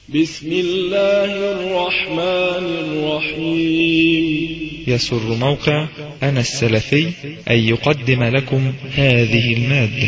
بسم الله الرحمن الرحيم. يسر موقع أنا السلفي أن يقدم لكم هذه المادة.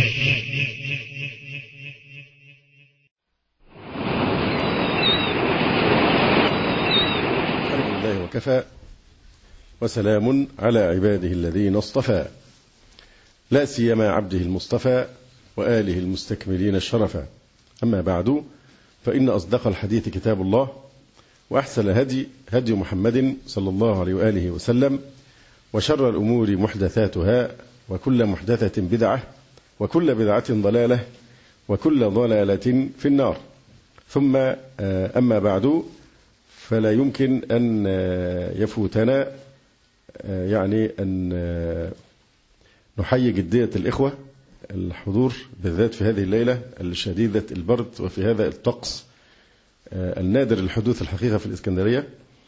الحمد لله وكفى، وسلام على عباده الذين اصطفى، لا سيما عبده المصطفى وآله المستكملين الشرفا. أما بعد، فإن أصدق الحديث كتاب الله، وأحسن الهدي هدي محمد صلى الله عليه وآله وسلم، وشر الأمور محدثاتها، وكل محدثة بدعة، وكل بدعة ضلالة، وكل ضلالة في النار. ثم أما بعد، فلا يمكن أن يفوتنا يعني أن نحيي جدية الإخوة الحضور، بالذات في هذه الليلة الشديدة البرد وفي هذا الطقس النادر الحدوث الحقيقة في الإسكندرية.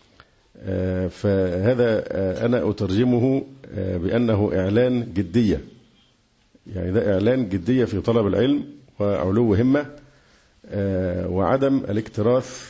فهذا أنا أترجمه بأنه إعلان جدية، يعني ده إعلان جدية في طلب العلم وعلو همة، وعدم الاكتراث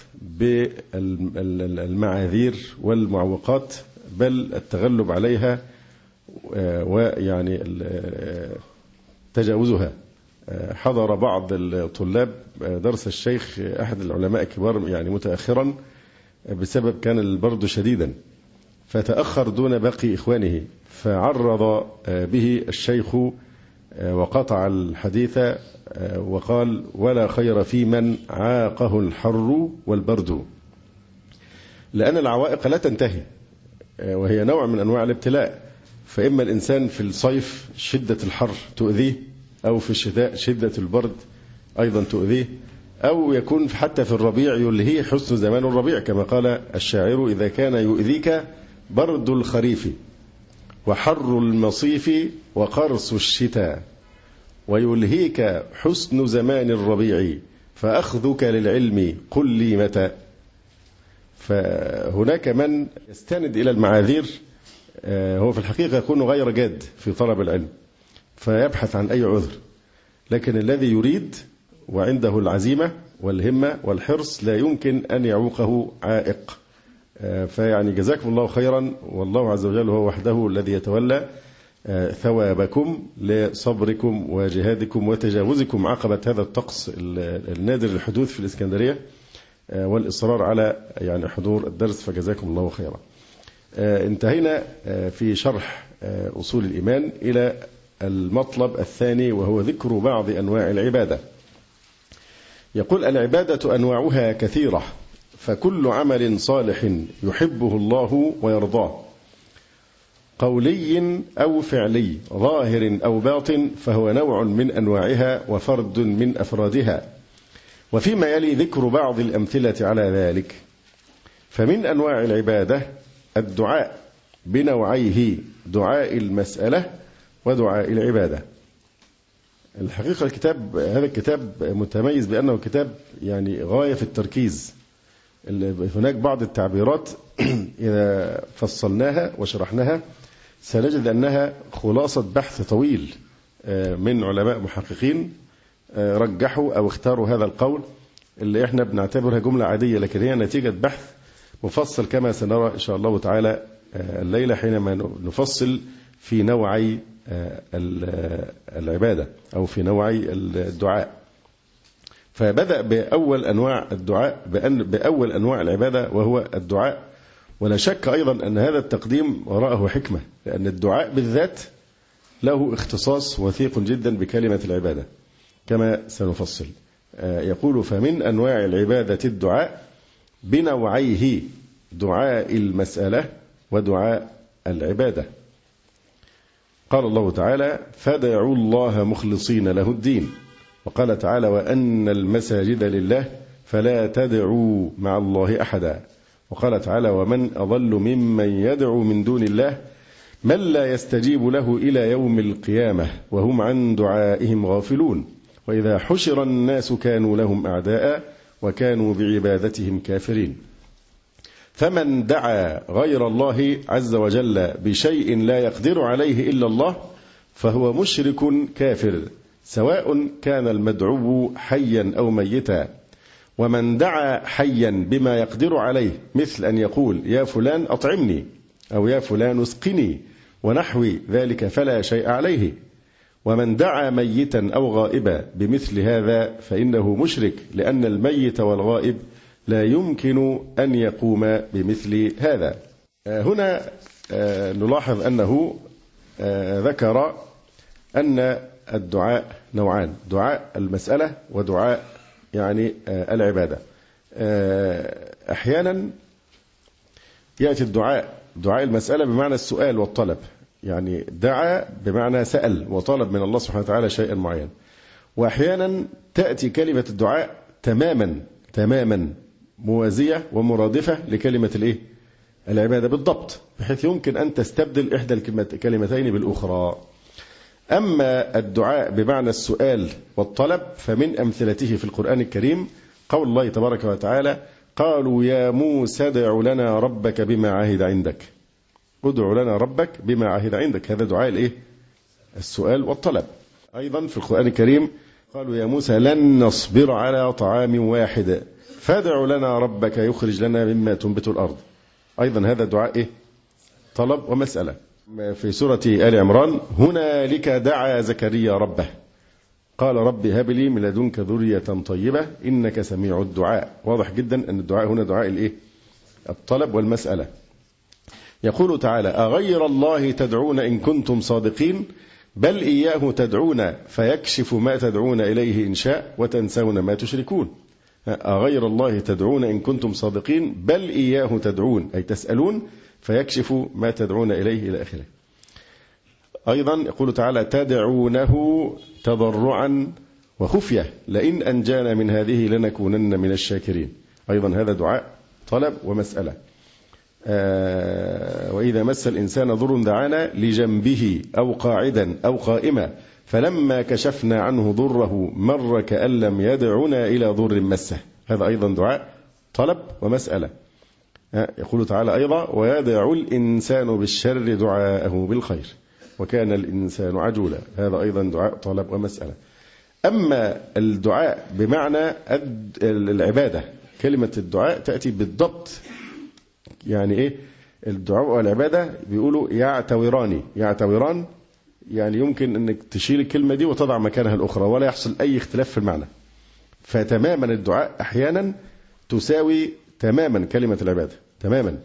بالمعاذير والمعوقات، بل التغلب عليها ويعني تجاوزها. حضر بعض الطلاب درس الشيخ أحد العلماء الكبار يعني متأخرا بسبب كان البرد شديدا، فتأخر دون باقي إخوانه، فعرض به الشيخ وقطع الحديث وقال: ولا خير في من عاقه الحر والبرد، لأن العوائق لا تنتهي، وهي نوع من أنواع الابتلاء. فإما الإنسان في الصيف شدة الحر تؤذيه، أو في الشتاء شدة البرد أيضا تؤذيه، أو يكون حتى في الربيع يلهيه حسن زمان الربيع، كما قال الشاعر: إذا كان يؤذيك برد الخريف وحر المصيف وقرص الشتاء، ويلهيك حسن زمان الربيع، فأخذك للعلم قل لي متى. فهناك من يستند إلى المعاذير، هو في الحقيقة يكون غير جاد في طلب العلم، فيبحث عن أي عذر، لكن الذي يريد وعنده العزيمة والهمة والحرص لا يمكن أن يعوقه عائق. فيعني جزاكم الله خيرا، والله عز وجل هو وحده الذي يتولى ثوابكم لصبركم وجهادكم وتجاوزكم عقبة هذا الطقس النادر الحدوث في الإسكندرية، والإصرار على يعني حضور الدرس، فجزاكم الله خيرا. انتهينا في شرح أصول الإيمان إلى المطلب الثاني، وهو ذكر بعض أنواع العبادة. يقول: العبادة أنواعها كثيرة، فكل عمل صالح يحبه الله ويرضاه، قولي أو فعلي، ظاهر أو باطن، فهو نوع من أنواعها وفرد من أفرادها. وفيما يلي ذكر بعض الأمثلة على ذلك. فمن أنواع العبادة الدعاء بنوعيه، دعاء المسألة ودعاء العبادة. الحقيقة هذا الكتاب متميز بأنه كتاب يعني غاية في التركيز. هناك بعض التعبيرات إذا فصلناها وشرحناها سنجد أنها خلاصة بحث طويل من علماء محققين رجحوا أو اختاروا هذا القول، اللي احنا بنعتبرها جملة عادية، لكن هي نتيجة بحث مفصل كما سنرى إن شاء الله تعالى الليلة حينما نفصل في نوعي العبادة أو في نوعي الدعاء. فبدأ بأول أنواع الدعاء، بأول أنواع العبادة، وهو الدعاء. ولا شك أيضا أن هذا التقديم وراءه حكمة، لأن الدعاء بالذات له اختصاص وثيق جدا بكلمة العبادة كما سنفصل. يقول: فمن أنواع العبادة الدعاء بنوعيه، دعاء المسألة ودعاء العبادة. قال الله تعالى: فادعوا الله مخلصين له الدين. وقال تعالى: وأن المساجد لله فلا تدعوا مع الله أحدا. وقال تعالى: ومن أضل ممن يدعو من دون الله من لا يستجيب له إلى يوم القيامة وهم عن دعائهم غافلون. وإذا حشر الناس كانوا لهم أعداء وكانوا بعبادتهم كافرين. فمن دعا غير الله عز وجل بشيء لا يقدر عليه إلا الله فهو مشرك كافر، سواء كان المدعو حيا أو ميتا. ومن دعا حيا بما يقدر عليه مثل أن يقول يا فلان أطعمني أو يا فلان اسقني ونحو ذلك فلا شيء عليه. ومن دعا ميتا أو غائبا بمثل هذا فإنه مشرك، لأن الميت والغائب لا يمكن أن يقوم بمثل هذا. هنا نلاحظ أنه ذكر أن الدعاء نوعان: دعاء المسألة ودعاء يعني العبادة. أحيانا يأتي دعاء المسألة بمعنى السؤال والطلب، يعني دعا بمعنى سأل وطلب من الله سبحانه وتعالى شيئا معين. وأحيانا تأتي كلمة الدعاء تماما موازية ومرادفة لكلمة العبادة بالضبط، بحيث يمكن أن تستبدل إحدى الكلمتين بالأخرى. أما الدعاء بمعنى السؤال والطلب فمن أمثلته في القرآن الكريم قول الله تبارك وتعالى: قالوا يا موسى ادع لنا ربك بما عهد عندك. ادع لنا ربك بما عهد عندك، هذا دعاء السؤال والطلب. أيضا في القرآن الكريم قالوا يا موسى لن نصبر على طعام واحد فادع لنا ربك يخرج لنا مما تنبت الأرض. أيضا هذا دعاء طلب ومسألة. في سورة آل عمران: هنالك دعا زكريا ربه قال رب هب لي من لدنك ذرية طيبة إنك سميع الدعاء. واضح جدا أن الدعاء هنا دعاء الطلب والمسألة. يقول تعالى: أغير الله تدعون إن كنتم صادقين بل إياه تدعون فيكشف ما تدعون إليه إن شاء وتنسون ما تشركون. أغير الله تدعون إن كنتم صادقين بل إياه تدعون أي تسألون فيكشف ما تدعون إليه إلى آخره. أيضا يقول تعالى: تدعونه تضرعا وخفية لئن أنجانا من هذه لنكونن من الشاكرين. أيضا هذا دعاء طلب ومسألة. وإذا مس الإنسان ضر دعانا لجنبه أو قاعدا أو قائما فلما كشفنا عنه ضره مر كأن لم يدعنا إلى ضر مسه. هذا أيضا دعاء طلب ومسألة. يقول تعالى أيضا: ويدعو الإنسان بالشر دعاءه بالخير وكان الإنسان عجولا. هذا أيضا دعاء طلب ومسألة. أما الدعاء بمعنى العبادة، كلمة الدعاء تأتي بالضبط. يعني إيه الدعاء والعبادة؟ بيقولوا يعتوران، يعني يمكن أنك تشيل الكلمة دي وتضع مكانها الأخرى ولا يحصل أي اختلاف في المعنى. فتماما الدعاء أحيانا تساوي تماما كلمة العبادة تماما.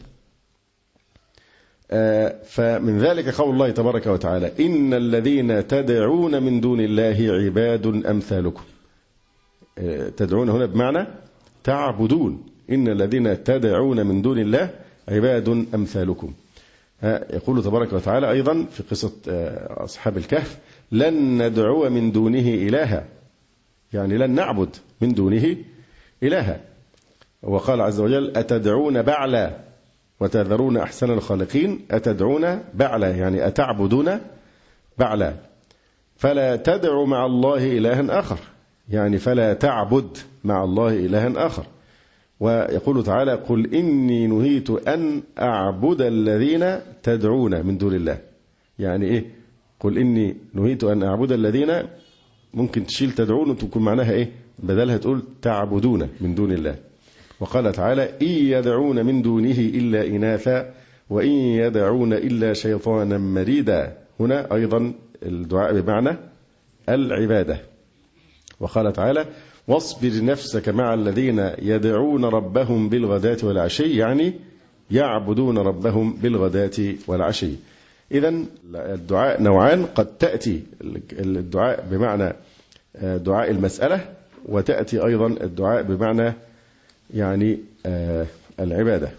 فمن ذلك قول الله تبارك وتعالى: إن الذين تدعون من دون الله عباد أمثالكم. تدعون هنا بمعنى تعبدون. إن الذين تدعون من دون الله عباد أمثالكم. يقول تبارك وتعالى أيضا في قصة أصحاب الكهف: لن ندعو من دونه إلها، يعني لن نعبد من دونه إلها. وقال عز وجل: أتدعون بعلا وتذرون أحسن الخالقين. أتدعون بعلا يعني أتعبدون بعلا. فلا تدعوا مع الله إلها آخر، يعني فلا تعبد مع الله إلها آخر. ويقول تعالى: قل إني نهيت أن أعبد الذين تدعون من دون الله. يعني إيه قل إني نهيت أن أعبد الذين؟ ممكن تشيل تدعون وتكون معناها إيه بدلها تقول تعبدون من دون الله. وقال تعالى: إن يدعون من دونه إلا إناثا وإن يدعون إلا شيطانا مريدا. هنا أيضا الدعاء بمعنى العبادة. وقال تعالى: واصبر نفسك مع الذين يدعون ربهم بالغداة والعشي، يعني يعبدون ربهم بالغداة والعشي. إذن الدعاء نوعان: قد تأتي الدعاء بمعنى دعاء المسألة، وتأتي أيضا الدعاء بمعنى يعني العبادة.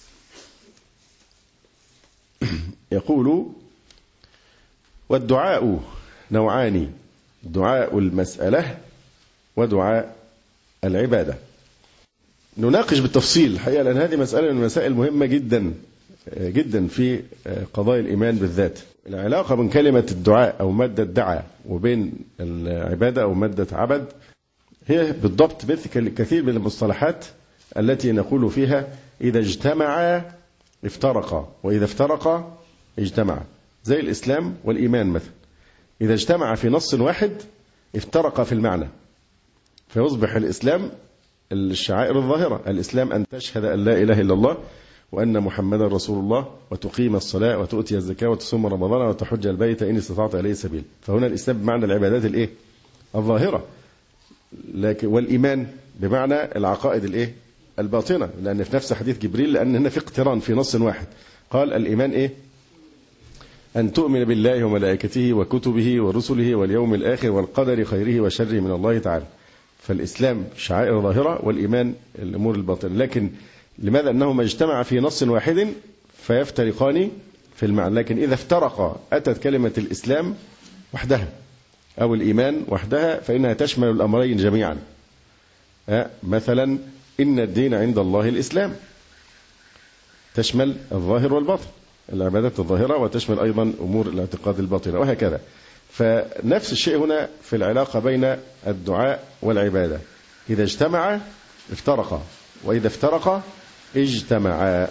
يقول: والدعاء نوعان: دعاء المسألة ودعاء العبادة. نناقش بالتفصيل الحقيقة، لأن هذه مسألة من المسائل مهمة جدا جدا في قضايا الإيمان بالذات. العلاقة بين كلمة الدعاء أو مادة دعاء وبين العبادة أو مادة عبد هي بالضبط مثل كثير من المصطلحات التي نقول فيها إذا اجتمعا افترقا وإذا افترقا اجتمعا، زي الإسلام والإيمان مثلا. إذا اجتمع في نص واحد افترق في المعنى، فيصبح الإسلام الشعائر الظاهرة. الإسلام أن تشهد أن لا إله إلا الله وأن محمدا رسول الله وتقيم الصلاة وتؤتي الزكاة وتصوم رمضان وتحج البيت إن استطعت إليه سبيل. فهنا الإسلام بمعنى العبادات الظاهرة، لكن والإيمان بمعنى العقائد الباطنة، لأن في نفس حديث جبريل، لأن هنا في اقتران في نص واحد. قال الإيمان أن تؤمن بالله وملائكته وكتبه ورسله واليوم الآخر والقدر خيره وشره من الله تعالى. فالإسلام شعائر ظاهرة والإيمان الأمور الباطنة. لكن لماذا؟ أنهما اجتمعا في نص واحد فيفترقان في المعنى، لكن إذا افترقا أتت كلمة الإسلام وحدها أو الإيمان وحدها، فإنها تشمل الأمرين جميعا. مثلا إن الدين عند الله الإسلام، تشمل الظاهر والباطن، العبادات الظاهرة، وتشمل أيضا أمور الاعتقاد الباطنة، وهكذا. فنفس الشيء هنا في العلاقة بين الدعاء والعبادة، إذا اجتمع افترقا وإذا افترقا اجتمعا.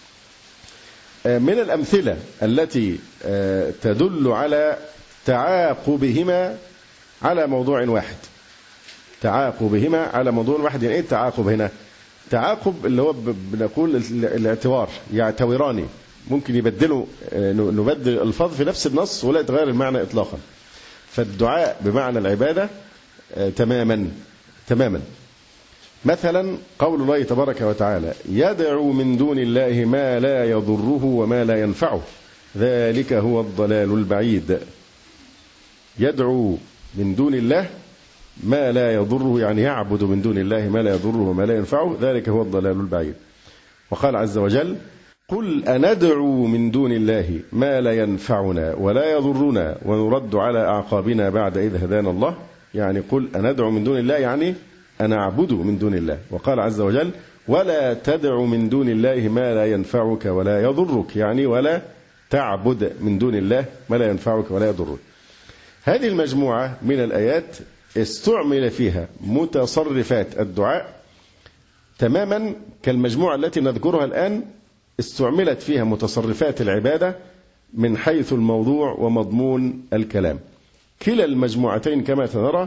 من الأمثلة التي تدل على تعاقبهما على موضوع واحد، تعاقبهما على موضوع واحد. يعني إيه التعاقب هنا؟ تعاقب اللي هو بنقول الاعتبار، يعتوراني، ممكن يبدلوا، نبدل الفاظ في نفس النص ولا يتغير المعنى إطلاقا. فالدعاء بمعنى العبادة تماما. مثلا قول الله تبارك وتعالى يدعو من دون الله ما لا يضره وما لا ينفعه ذلك هو الضلال البعيد. يدعو من دون الله ما لا يضره، يعني يعبد من دون الله ما لا يضره وما لا ينفعه، ذلك هو الضلال البعيد. وقال عز وجل قل أندعو من دون الله ما لا ينفعنا ولا يضرنا ونرد على أعقابنا بعد إذ هدانا الله. يعني قل أندعو من دون الله يعني أنا أعبد من دون الله. وقال عز وجل ولا تدع من دون الله ما لا ينفعك ولا يضرك، يعني ولا تعبد من دون الله ما لا ينفعك ولا يضرك. هذه المجموعة من الآيات استعمل فيها متصرفات الدعاء تماما كالمجموعة التي نذكرها الآن، استعملت فيها متصرفات العبادة من حيث الموضوع ومضمون الكلام. كلا المجموعتين كما سنرى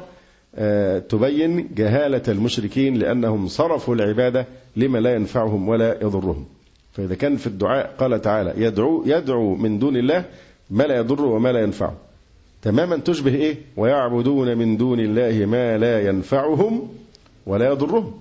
تبين جهالة المشركين، لأنهم صرفوا العبادة لما لا ينفعهم ولا يضرهم. فإذا كان في الدعاء قال تعالى يدعو من دون الله ما لا يضره وما لا ينفعه، تماما تشبه ويعبدون من دون الله ما لا ينفعهم ولا يضرهم.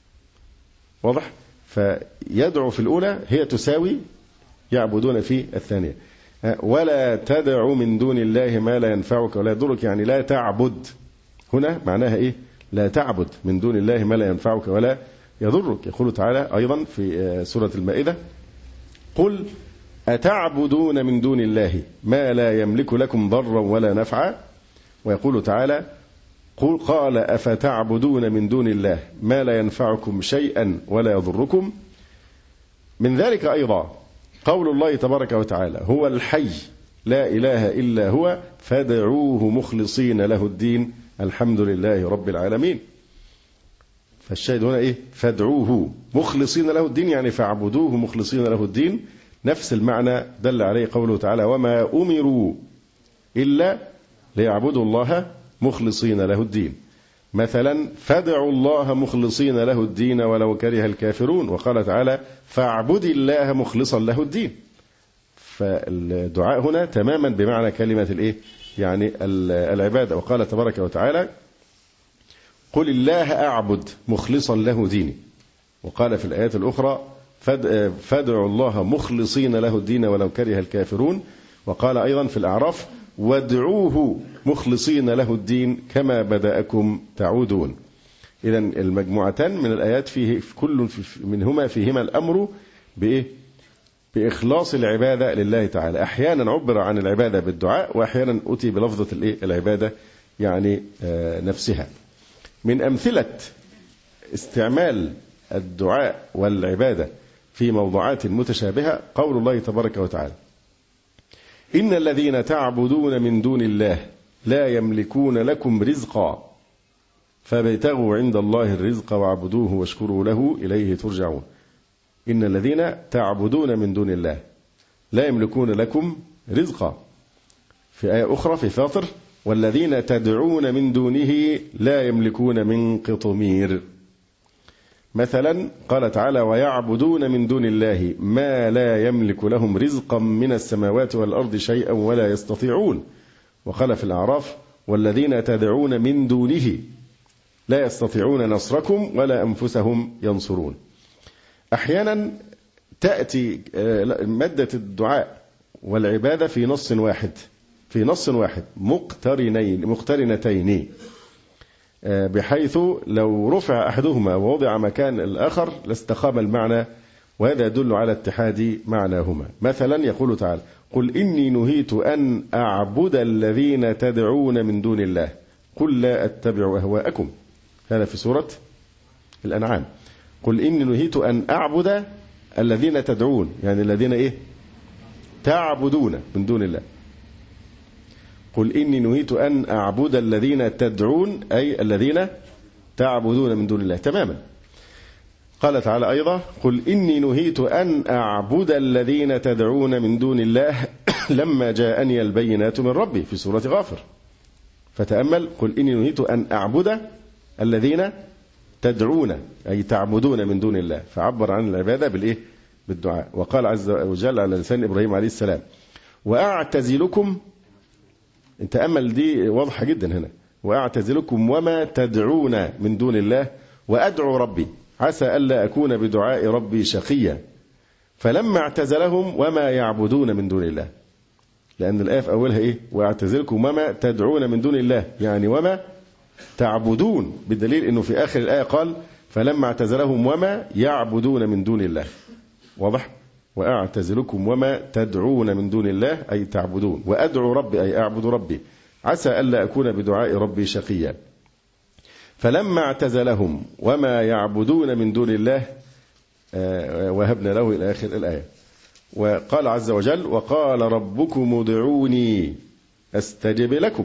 واضح؟ فيدعو في الأولى هي تساوي يعبدون في الثانية. ولا تدع من دون الله ما لا ينفعك ولا يضرك، يعني لا تعبد. هنا معناها لا تعبد من دون الله ما لا ينفعك ولا يضرك. يقول تعالى أيضا في سورة المائدة قل أتعبدون من دون الله ما لا يملك لكم ضرا ولا نفعا. ويقول تعالى قال أفتعبدون من دون الله ما لا ينفعكم شيئا ولا يضركم. من ذلك أيضا قول الله تبارك وتعالى هو الحي لا إله إلا هو فادعوه مخلصين له الدين الحمد لله رب العالمين. فالشاهد هنا فادعوه مخلصين له الدين، يعني فاعبدوه مخلصين له الدين. نفس المعنى دل عليه قوله تعالى وما أمروا إلا ليعبدوا الله مخلصين له الدين. مثلا فادعوا الله مخلصين له الدين ولو كره الكافرون. وقال تعالى فاعبد الله مخلصا له الدين. فالدعاء هنا تماما بمعنى كلمة يعني العبادة. وقال تبارك وتعالى قل الله أعبد مخلصا له ديني. وقال في الآيات الأخرى فادعوا الله مخلصين له الدين ولو كره الكافرون. وقال أيضا في الأعراف وادعوه مخلصين له الدين كما بدأكم تعودون. إذن المجموعتان من الآيات فيه كل منهما فيهما الأمر بإخلاص العبادة لله تعالى. أحيانا عبر عن العبادة بالدعاء وأحيانا أتي بلفظة العبادة يعني نفسها. من أمثلة استعمال الدعاء والعبادة في موضوعات متشابهة قول الله تبارك وتعالى إن الذين تعبدون من دون الله لا يملكون لكم رزقا فابتغوا عند الله الرزق واعبدوه واشكروا له إليه ترجعون. إن الذين تعبدون من دون الله لا يملكون لكم رزقا. في آية أخرى في فاطر والذين تدعون من دونه لا يملكون من قطمير. مثلا قال تعالى ويعبدون من دون الله ما لا يملك لهم رزقا من السماوات والأرض شيئا ولا يستطيعون. وقال في الأعراف والذين تدعون من دونه لا يستطيعون نصركم ولا أنفسهم ينصرون. أحيانا تأتي مادة الدعاء والعبادة في نص واحد مقترنتين بحيث لو رفع أحدهما ووضع مكان الآخر لاستقام المعنى، وهذا يدل على اتحاد معناهما. مثلا يقول تعالى قل إني نهيت أن أعبد الذين تدعون من دون الله قل لا أتبع أهواءكم. هذا في سورة الأنعام. قل إني نهيت أن أعبد الذين تدعون، يعني الذين تعبدون من دون الله. قل إني نهيت أن أعبد الذين تدعون أي الذين تعبدون من دون الله تماما. قال تعالى أيضا قل إني نهيت أن أعبد الذين تدعون من دون الله لما جاءني البينات من ربي في سورة غافر. فتأمل قل إني نهيت أن أعبد الذين تدعون أي تعبدون من دون الله، فعبر عن العبادة بالدعاء. وقال عز وجل على لسان إبراهيم عليه السلام وأعتزلكم، انت أمل دي واضحة جدا هنا، وأعتزلكم وما تدعون من دون الله وأدعو ربي عسى ألا أكون بدعاء ربي شقيا. فلما اعتزلهم وما يعبدون من دون الله، لأن الآية في أولها وأعتزلكم وما تدعون من دون الله، يعني وما تعبدون، بالدليل أنه في آخر الآية قال فلما اعتزلهم وما يعبدون من دون الله. واضح؟ وأعتزلكم وما تدعون من دون الله أي تعبدون، وأدعو ربي أي أعبد ربي عسى ألا أكون بدعاء ربي شقيا. فلما اعتزلهم وما يعبدون من دون الله وهبنا له إلى آخر الآية. وقال عز وجل وقال ربكم ادعوني أستجب لكم،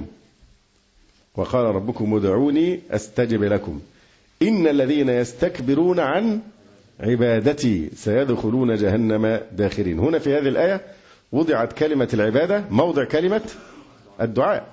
وقال ربكم ادعوني أستجب لكم إن الذين يستكبرون عن عبادتي سيدخلون جهنم داخرين. هنا في هذه الآية وضعت كلمة العبادة موضع كلمة الدعاء،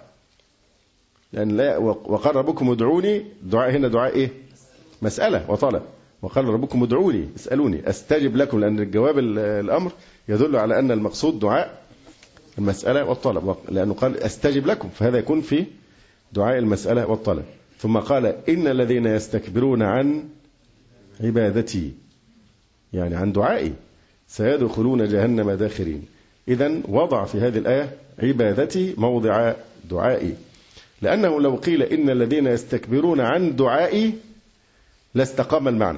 لأن لا وقال ربكم ادعوني، الدعاء هنا دعاء مسألة وطلب. وقال ربكم ادعوني اسألوني أستجب لكم، لأن الجواب الأمر يدل على أن المقصود دعاء المسألة والطلب، لأنه قال أستجب لكم، فهذا يكون في دعاء المسألة والطلب. ثم قال إن الذين يستكبرون عن عبادتي، يعني عن دعائي، سيدخلون جهنم داخرين. إذن وضع في هذه الآية عبادتي موضع دعائي، لأنه لو قيل إن الذين يستكبرون عن دعائي لاستقام المعنى.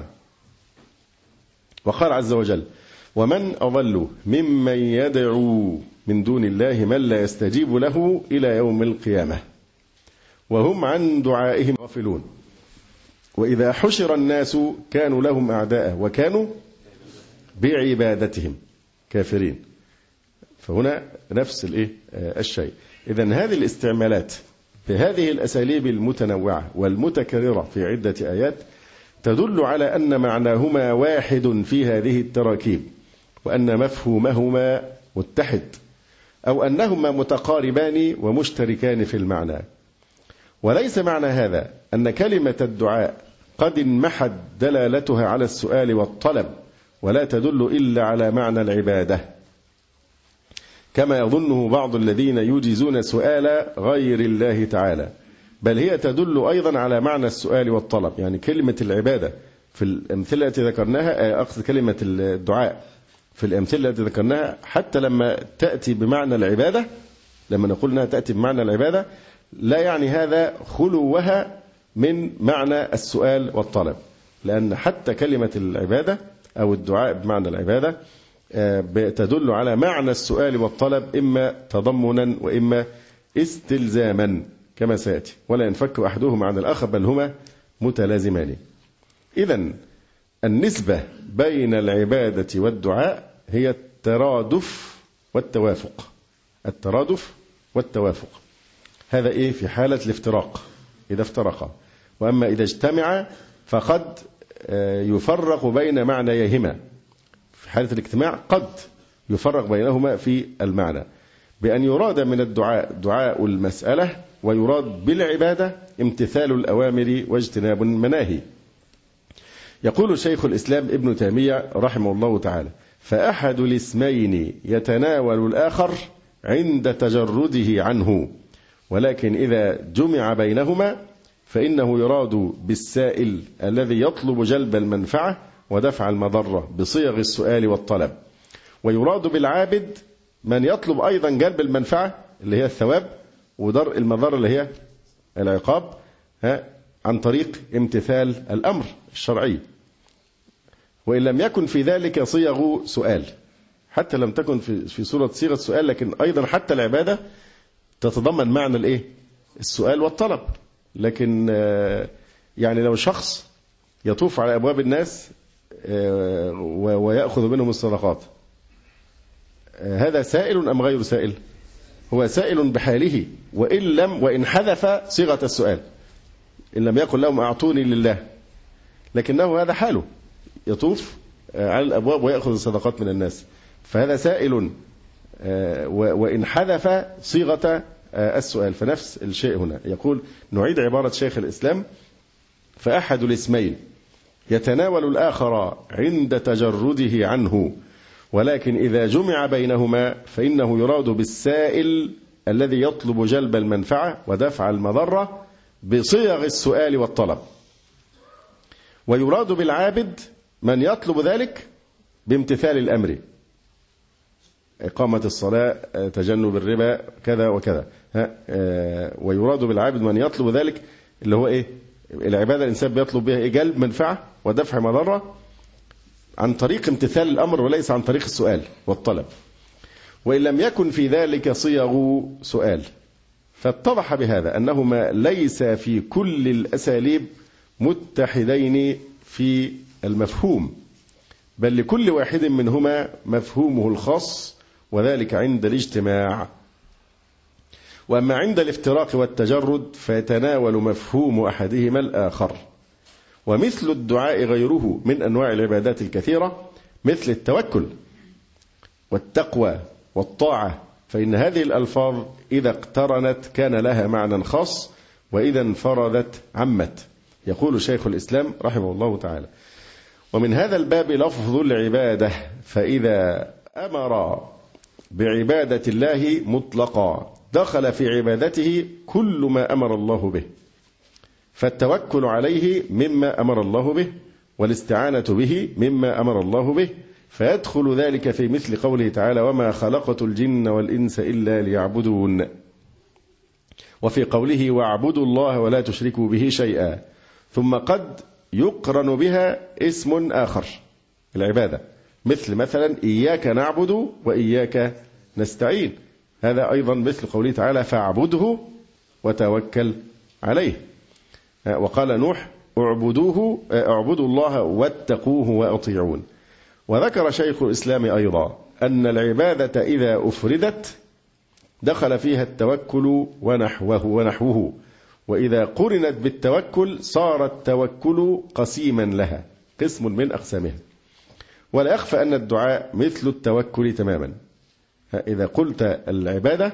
وقال عز وجل ومن أضل ممن يدعو من دون الله من لا يستجيب له إلى يوم القيامة وهم عن دعائهم غافلون وإذا حشر الناس كانوا لهم أعداء وكانوا بعبادتهم كافرين. فهنا نفس الشيء. إذن هذه الاستعمالات بهذه الأساليب المتنوعة والمتكررة في عدة آيات تدل على أن معناهما واحد في هذه التراكيب، وأن مفهومهما متحد، أو أنهما متقاربان ومشتركان في المعنى. وليس معنى هذا أن كلمة الدعاء قد انمحت دلالتها على السؤال والطلب ولا تدل إلا على معنى العبادة، كما يظنه بعض الذين يجيزون سؤال غير الله تعالى، بل هي تدل أيضا على معنى السؤال والطلب. يعني كلمة العبادة في الأمثلة التي ذكرناها، أقصد كلمة الدعاء في الأمثلة التي ذكرناها، حتى لما تأتي بمعنى العبادة، لما نقول أنها تأتي بمعنى العبادة لا يعني هذا خلوها من معنى السؤال والطلب، لأن حتى كلمة العبادة أو الدعاء بمعنى العبادة تدل على معنى السؤال والطلب، إما تضمنا وإما استلزاما كما سيأتي، ولا ينفك أحدهما عن الآخر بل هما متلازمان. إذن النسبة بين العبادة والدعاء هي الترادف والتوافق. الترادف والتوافق هذا في حالة الافتراق إذا افترقا، وأما إذا اجتمعا فقد يفرق بين معنيهما. في حالة الاجتماع قد يفرق بينهما في المعنى بأن يراد من الدعاء دعاء المسألة، ويراد بالعبادة امتثال الأوامر واجتناب المناهي. يقول شيخ الإسلام ابن تيمية رحمه الله تعالى: فأحد الاسمين يتناول الآخر عند تجرده عنه، ولكن إذا جمع بينهما فإنه يراد بالسائل الذي يطلب جلب المنفعة ودفع المضرة بصيغ السؤال والطلب، ويراد بالعابد من يطلب أيضا جلب المنفعة اللي هي الثواب ودرء المضرة اللي هي العقاب عن طريق امتثال الأمر الشرعي، وإن لم يكن في ذلك صيغ سؤال، حتى لم تكن في صورة صيغة سؤال، لكن أيضا حتى العبادة تتضمن معنى الإيه؟ السؤال والطلب. لكن يعني لو شخص يطوف على أبواب الناس ويأخذ منهم الصدقات، هذا سائل أم غير سائل؟ هو سائل بحاله، وإن حذف صيغة السؤال، إن لم يقل لهم أعطوني لله، لكنه هذا حاله، يطوف على الأبواب ويأخذ الصدقات من الناس، فهذا سائل وإن حذف صيغة السؤال، فنفس الشيء هنا. يقول نعيد عبارة شيخ الإسلام: فأحد الاسمين يتناول الآخر عند تجرده عنه، ولكن إذا جمع بينهما فإنه يراد بالسائل الذي يطلب جلب المنفعة ودفع المضرة بصيغ السؤال والطلب، ويراد بالعابد من يطلب ذلك بامتثال الأمر، إقامة الصلاة، تجنب الربا، كذا وكذا. ويراد بالعابد من يطلب ذلك اللي هو إيه؟ العبادة الإنسان بيطلب بها إيه؟ جلب منفعة ودفع مضرة عن طريق امتثال الأمر وليس عن طريق السؤال والطلب. وإن لم يكن في ذلك صيغ سؤال، فاتضح بهذا أنهما ليس في كل الأساليب متحدين في المفهوم، بل لكل واحد منهما مفهومه الخاص، وذلك عند الاجتماع. وأما عند الافتراق والتجرد فيتناول مفهوم أحدهما الآخر. ومثل الدعاء غيره من أنواع العبادات الكثيرة، مثل التوكل والتقوى والطاعة، فإن هذه الألفاظ إذا اقترنت كان لها معنى خاص، وإذا انفردت عمت. يقول شيخ الإسلام رحمه الله تعالى: ومن هذا الباب لفظ العبادة، فإذا أمر بعبادة الله مطلقا دخل في عبادته كل ما أمر الله به، فالتوكل عليه مما أمر الله به، والاستعانة به مما أمر الله به، فيدخل ذلك في مثل قوله تعالى: وما خلقت الجن والإنس إلا ليعبدون، وفي قوله: واعبدوا الله ولا تشركوا به شيئا. ثم قد يقرن بها اسم آخر العبادة، مثلا إياك نعبد وإياك نستعين، هذا أيضا مثل قوله تعالى: فاعبده وتوكل عليه. وقال نوح: اعبدوا الله واتقوه وأطيعون. وذكر شيخ الإسلام أيضا أن العبادة إذا أفردت دخل فيها التوكل ونحوه، وإذا قرنت بالتوكل صار التوكل قسيما لها، قسم من أقسامها. ولا يخفى أن الدعاء مثل التوكل تماما. إذا قلت العبادة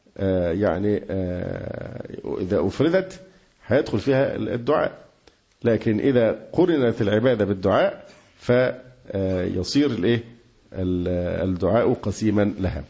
إذا أفردت هيدخل فيها الدعاء، لكن إذا قرنت العبادة بالدعاء فيصير الدعاء قسيما لها.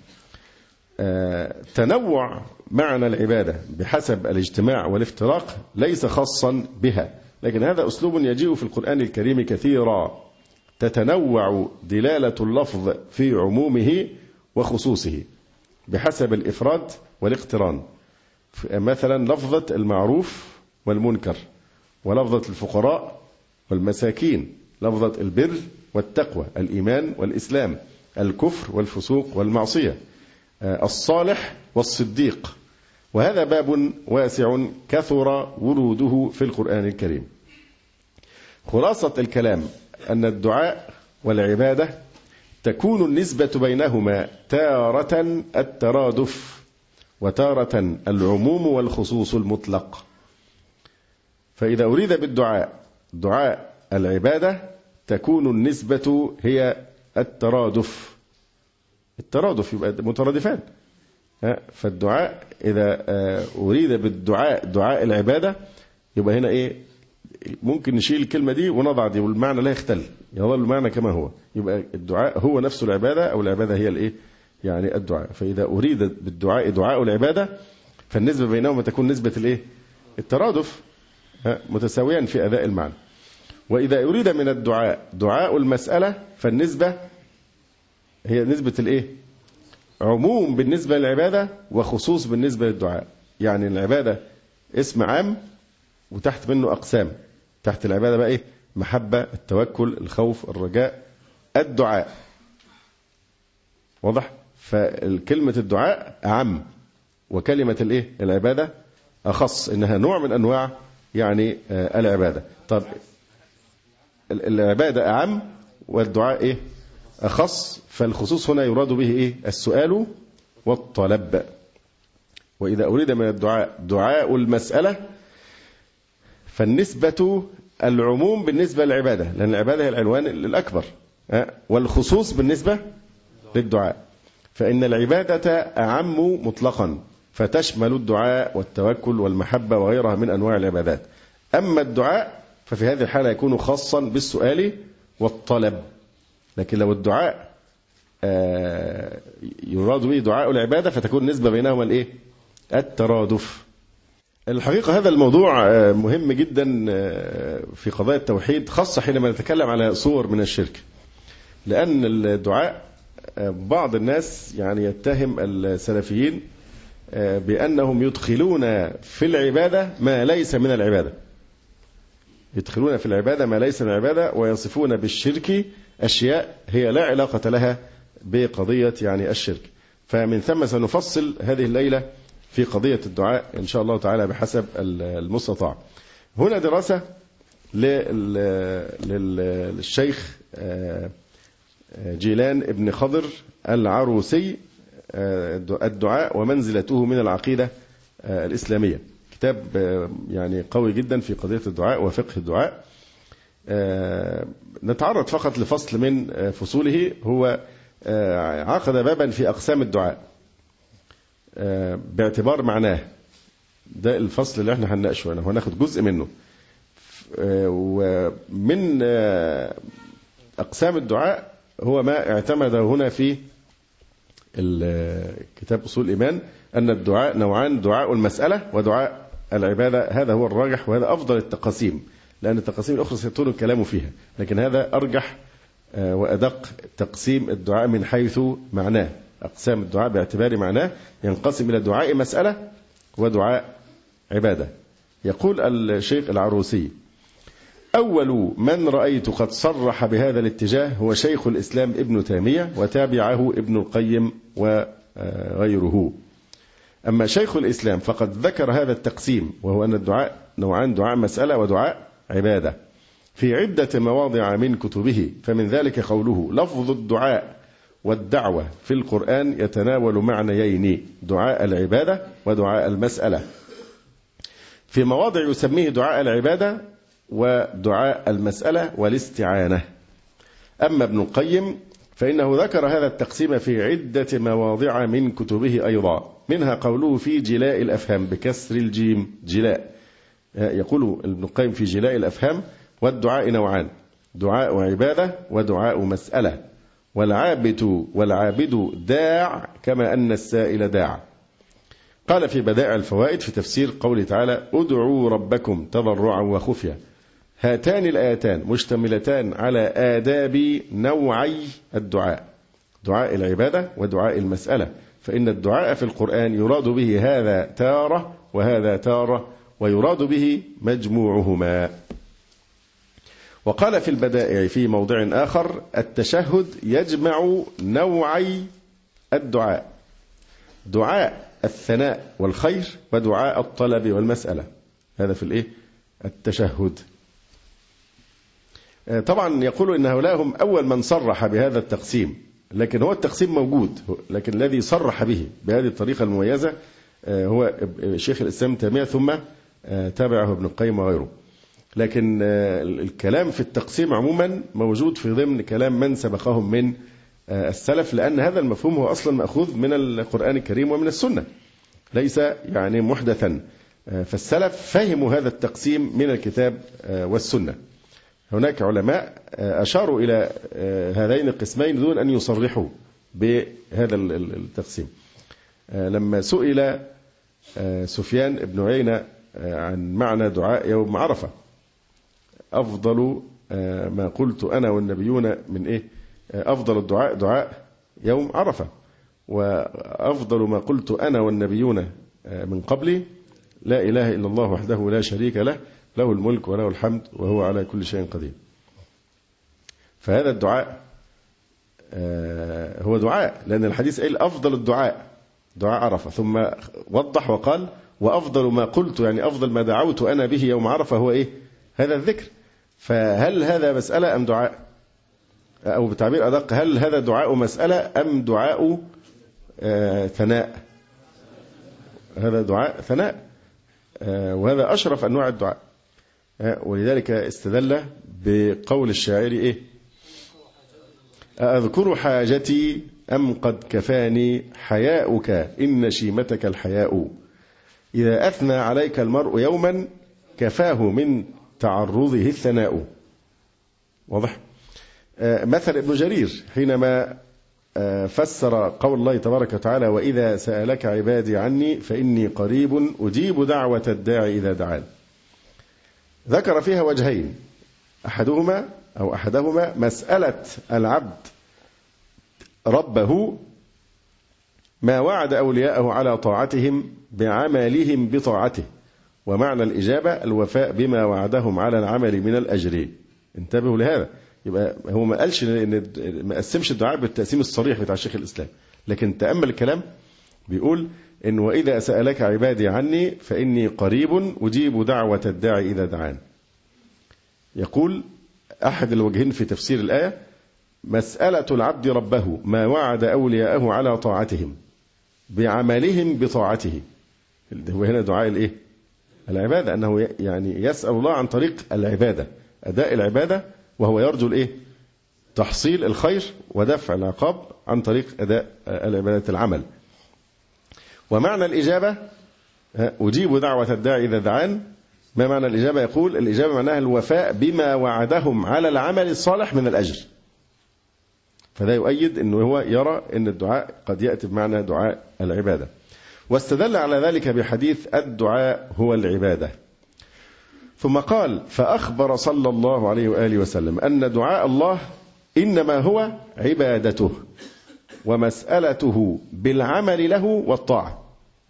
تنوع معنى العبادة بحسب الاجتماع والافتراق ليس خاصا بها، لكن هذا أسلوب يجيء في القرآن الكريم كثيرا، تتنوع دلالة اللفظ في عمومه وخصوصه بحسب الإفراد والاقتران. مثلا لفظة المعروف والمنكر، ولفظة الفقراء والمساكين، لفظة البر والتقوى، الإيمان والإسلام، الكفر والفسوق والمعصية، الصالح والصديق. وهذا باب واسع كثر وروده في القرآن الكريم. خلاصة الكلام أن الدعاء والعبادة تكون النسبة بينهما تارة الترادف، وتارة العموم والخصوص المطلق. فإذا أريد بالدعاء دعاء العبادة تكون النسبة هي الترادف يبقى مترادفان. فالدعاء إذا أريد بالدعاء دعاء العبادة يبقى هنا ممكن نشيل الكلمة دي ونضع دي والمعنى لا يختل، يظل المعنى كما هو. يبقى الدعاء هو نفسه العبادة، أو العبادة هي الإيه؟ يعني الدعاء. فإذا أريد بالدعاء دعاء العبادة فالنسبة بينهما تكون نسبة الإيه؟ الترادف، متساويا في أداء المعنى. وإذا أريد من الدعاء دعاء المسألة فالنسبة هي نسبة الإيه؟ عموم بالنسبة للعبادة وخصوص بالنسبة للدعاء. يعني العبادة اسم عام وتحت منه أقسام. تحت العبادة بقى إيه؟ محبة، التوكل، الخوف، الرجاء، الدعاء. واضح؟ فالكلمة الدعاء أعم، وكلمة الإيه؟ العبادة أخص، إنها نوع من أنواع يعني العبادة. طب العبادة أعم والدعاء إيه؟ أخص. فالخصوص هنا يراد به إيه؟ السؤال والطلب. وإذا أريد من الدعاء دعاء المسألة فالنسبة العموم بالنسبة للعبادة، لأن العبادة هي العنوان الأكبر، والخصوص بالنسبة للدعاء. فإن العبادة أعم مطلقا فتشمل الدعاء والتوكل والمحبة وغيرها من أنواع العبادات. أما الدعاء ففي هذه الحالة يكون خاصا بالسؤال والطلب. لكن لو الدعاء يراد به دعاء العبادة فتكون نسبة بينهما الإيه؟ الترادف. الحقيقة هذا الموضوع مهم جدا في قضايا التوحيد، خاصة حينما نتكلم على صور من الشرك. لأن الدعاء بعض الناس يعني يتهم السلفيين بأنهم يدخلون في العبادة ما ليس من العبادة، يدخلون في العبادة ما ليس من العبادة، ويصفون بالشرك أشياء هي لا علاقة لها بقضية يعني الشرك. فمن ثم سنفصل هذه الليلة في قضية الدعاء إن شاء الله تعالى بحسب المستطاع. هنا دراسة للشيخ جيلان ابن خضر العروسي، الدعاء ومنزلته من العقيدة الإسلامية. كتاب يعني قوي جدا في قضية الدعاء وفقه الدعاء. نتعرض فقط لفصل من فصوله. هو عقد بابا في أقسام الدعاء باعتبار معناه. ده الفصل اللي احنا هنناقشه هنا، هناخد جزء منه. ومن أقسام الدعاء هو ما اعتمد هنا في كتاب أصول الإيمان، أن الدعاء نوعان: دعاء المسألة ودعاء العبادة. هذا هو الراجح وهذا أفضل التقاسيم، لأن التقاسيم الأخرى سيطول الكلام فيها، لكن هذا أرجح وأدق تقسيم الدعاء من حيث معناه. أقسام الدعاء باعتبار معناه ينقسم إلى دعاء مسألة ودعاء عبادة. يقول الشيخ العروسي: أول من رأيت قد صرح بهذا الاتجاه هو شيخ الإسلام ابن تيمية، وتابعه ابن القيم وغيره. أما شيخ الإسلام فقد ذكر هذا التقسيم، وهو أن الدعاء نوعان: دعاء مسألة ودعاء عبادة، في عدة مواضع من كتبه. فمن ذلك قوله: لفظ الدعاء والدعوة في القرآن يتناول معنيين: دعاء العبادة ودعاء المسألة. في مواضع يسميه دعاء العبادة ودعاء المسألة والاستعانة. أما ابن القيم فإنه ذكر هذا التقسيم في عدة مواضع من كتبه أيضا، منها قوله في جلاء الأفهام بكسر الجيم، جلاء. يقول ابن القيم في جلاء الأفهام: والدعاء نوعان: دعاء عبادة ودعاء مسألة، والعابد داع كما أن السائل داع. قال في بدائع الفوائد في تفسير قوله تعالى: ادعوا ربكم تضرعا وخفية: هاتان الآيتان مشتملتان على آداب نوعي الدعاء: دعاء العبادة ودعاء المسألة، فإن الدعاء في القرآن يراد به هذا تارة وهذا تارة، ويراد به مجموعهما. وقال في البدائع في موضع آخر: التشهد يجمع نوعي الدعاء: دعاء الثناء والخير ودعاء الطلب والمسألة. هذا في التشهد. طبعا يقول إن هؤلاء هم أول من صرح بهذا التقسيم، لكن هو التقسيم موجود، لكن الذي صرح به بهذه الطريقة المميزة هو شيخ الإسلام تيمية، ثم تابعه ابن القيم وغيره. لكن الكلام في التقسيم عموما موجود في ضمن كلام من سبقهم من السلف، لأن هذا المفهوم هو أصلا مأخوذ من القرآن الكريم ومن السنة، ليس يعني محدثا. فالسلف فهموا هذا التقسيم من الكتاب والسنة. هناك علماء أشاروا إلى هذين القسمين دون أن يصرحوا بهذا التقسيم. لما سئل سفيان بن عيينة عن معنى دعاء يوم عرفة، أفضل ما قلت أنا والنبيون من إيه؟ أفضل الدعاء دعاء يوم عرفة، وأفضل ما قلت أنا والنبيون من قبلي لا إله إلا الله وحده لا شريك له، له الملك وله الحمد وهو على كل شيء قدير. فهذا الدعاء هو دعاء، لأن الحديث قال أفضل الدعاء دعاء عرفة، ثم وضح وقال وأفضل ما قلت، يعني أفضل ما دعوت أنا به يوم عرفة هو إيه؟ هذا الذكر. فهل هذا مسألة أم دعاء؟ أو بتعبير أدق، هل هذا دعاء مسألة أم دعاء ثناء؟ هذا دعاء ثناء، وهذا أشرف أنواع الدعاء. ولذلك استدل بقول الشاعر إيه؟ أذكر حاجتي أم قد كفاني حياؤك إن شيمتك الحياء، إذا أثنى عليك المرء يوما كفاه من تعرضه الثناء. واضح؟ مثل ابن جرير حينما فسر قول الله تبارك وتعالى وإذا سألك عبادي عني فإني قريب أجيب دعوة الداعي إذا دعان، ذكر فيها وجهين، أحدهما مسألة العبد ربه ما وعد أولياءه على طاعتهم بعملهم بطاعته، ومعنى الإجابة الوفاء بما وعدهم على العمل من الأجر. انتبهوا لهذا. يبقى هو ما قالش ما قسمش الدعاء بالتقسيم الصريح بتاع شيخ الإسلام، لكن تأمل الكلام بيقول إن وإذا سألك عبادي عني فإني قريب أجيب دعوة الداعي إذا دعان. يقول أحد الوجهين في تفسير الآية مسألة العبد ربه ما وعد أولياءه على طاعتهم بعملهم بطاعته، هو هنا دعاء الإيه؟ العبادة، أنه يعني يسأل الله عن طريق العبادة، أداء العبادة، وهو يرجو الإيه؟ تحصيل الخير ودفع العقاب عن طريق أداء العبادة العمل. ومعنى الإجابة أجيب دعوة الداعي إذا دعان. ما معنى الإجابة؟ يقول الإجابة معناها الوفاء بما وعدهم على العمل الصالح من الأجر. فده يؤيد أنه هو يرى أن الدعاء قد يأتي بمعنى دعاء العبادة. واستدل على ذلك بحديث الدعاء هو العبادة. ثم قال فأخبر صلى الله عليه وآله وسلم أن دعاء الله إنما هو عبادته ومسألته بالعمل له والطاعة.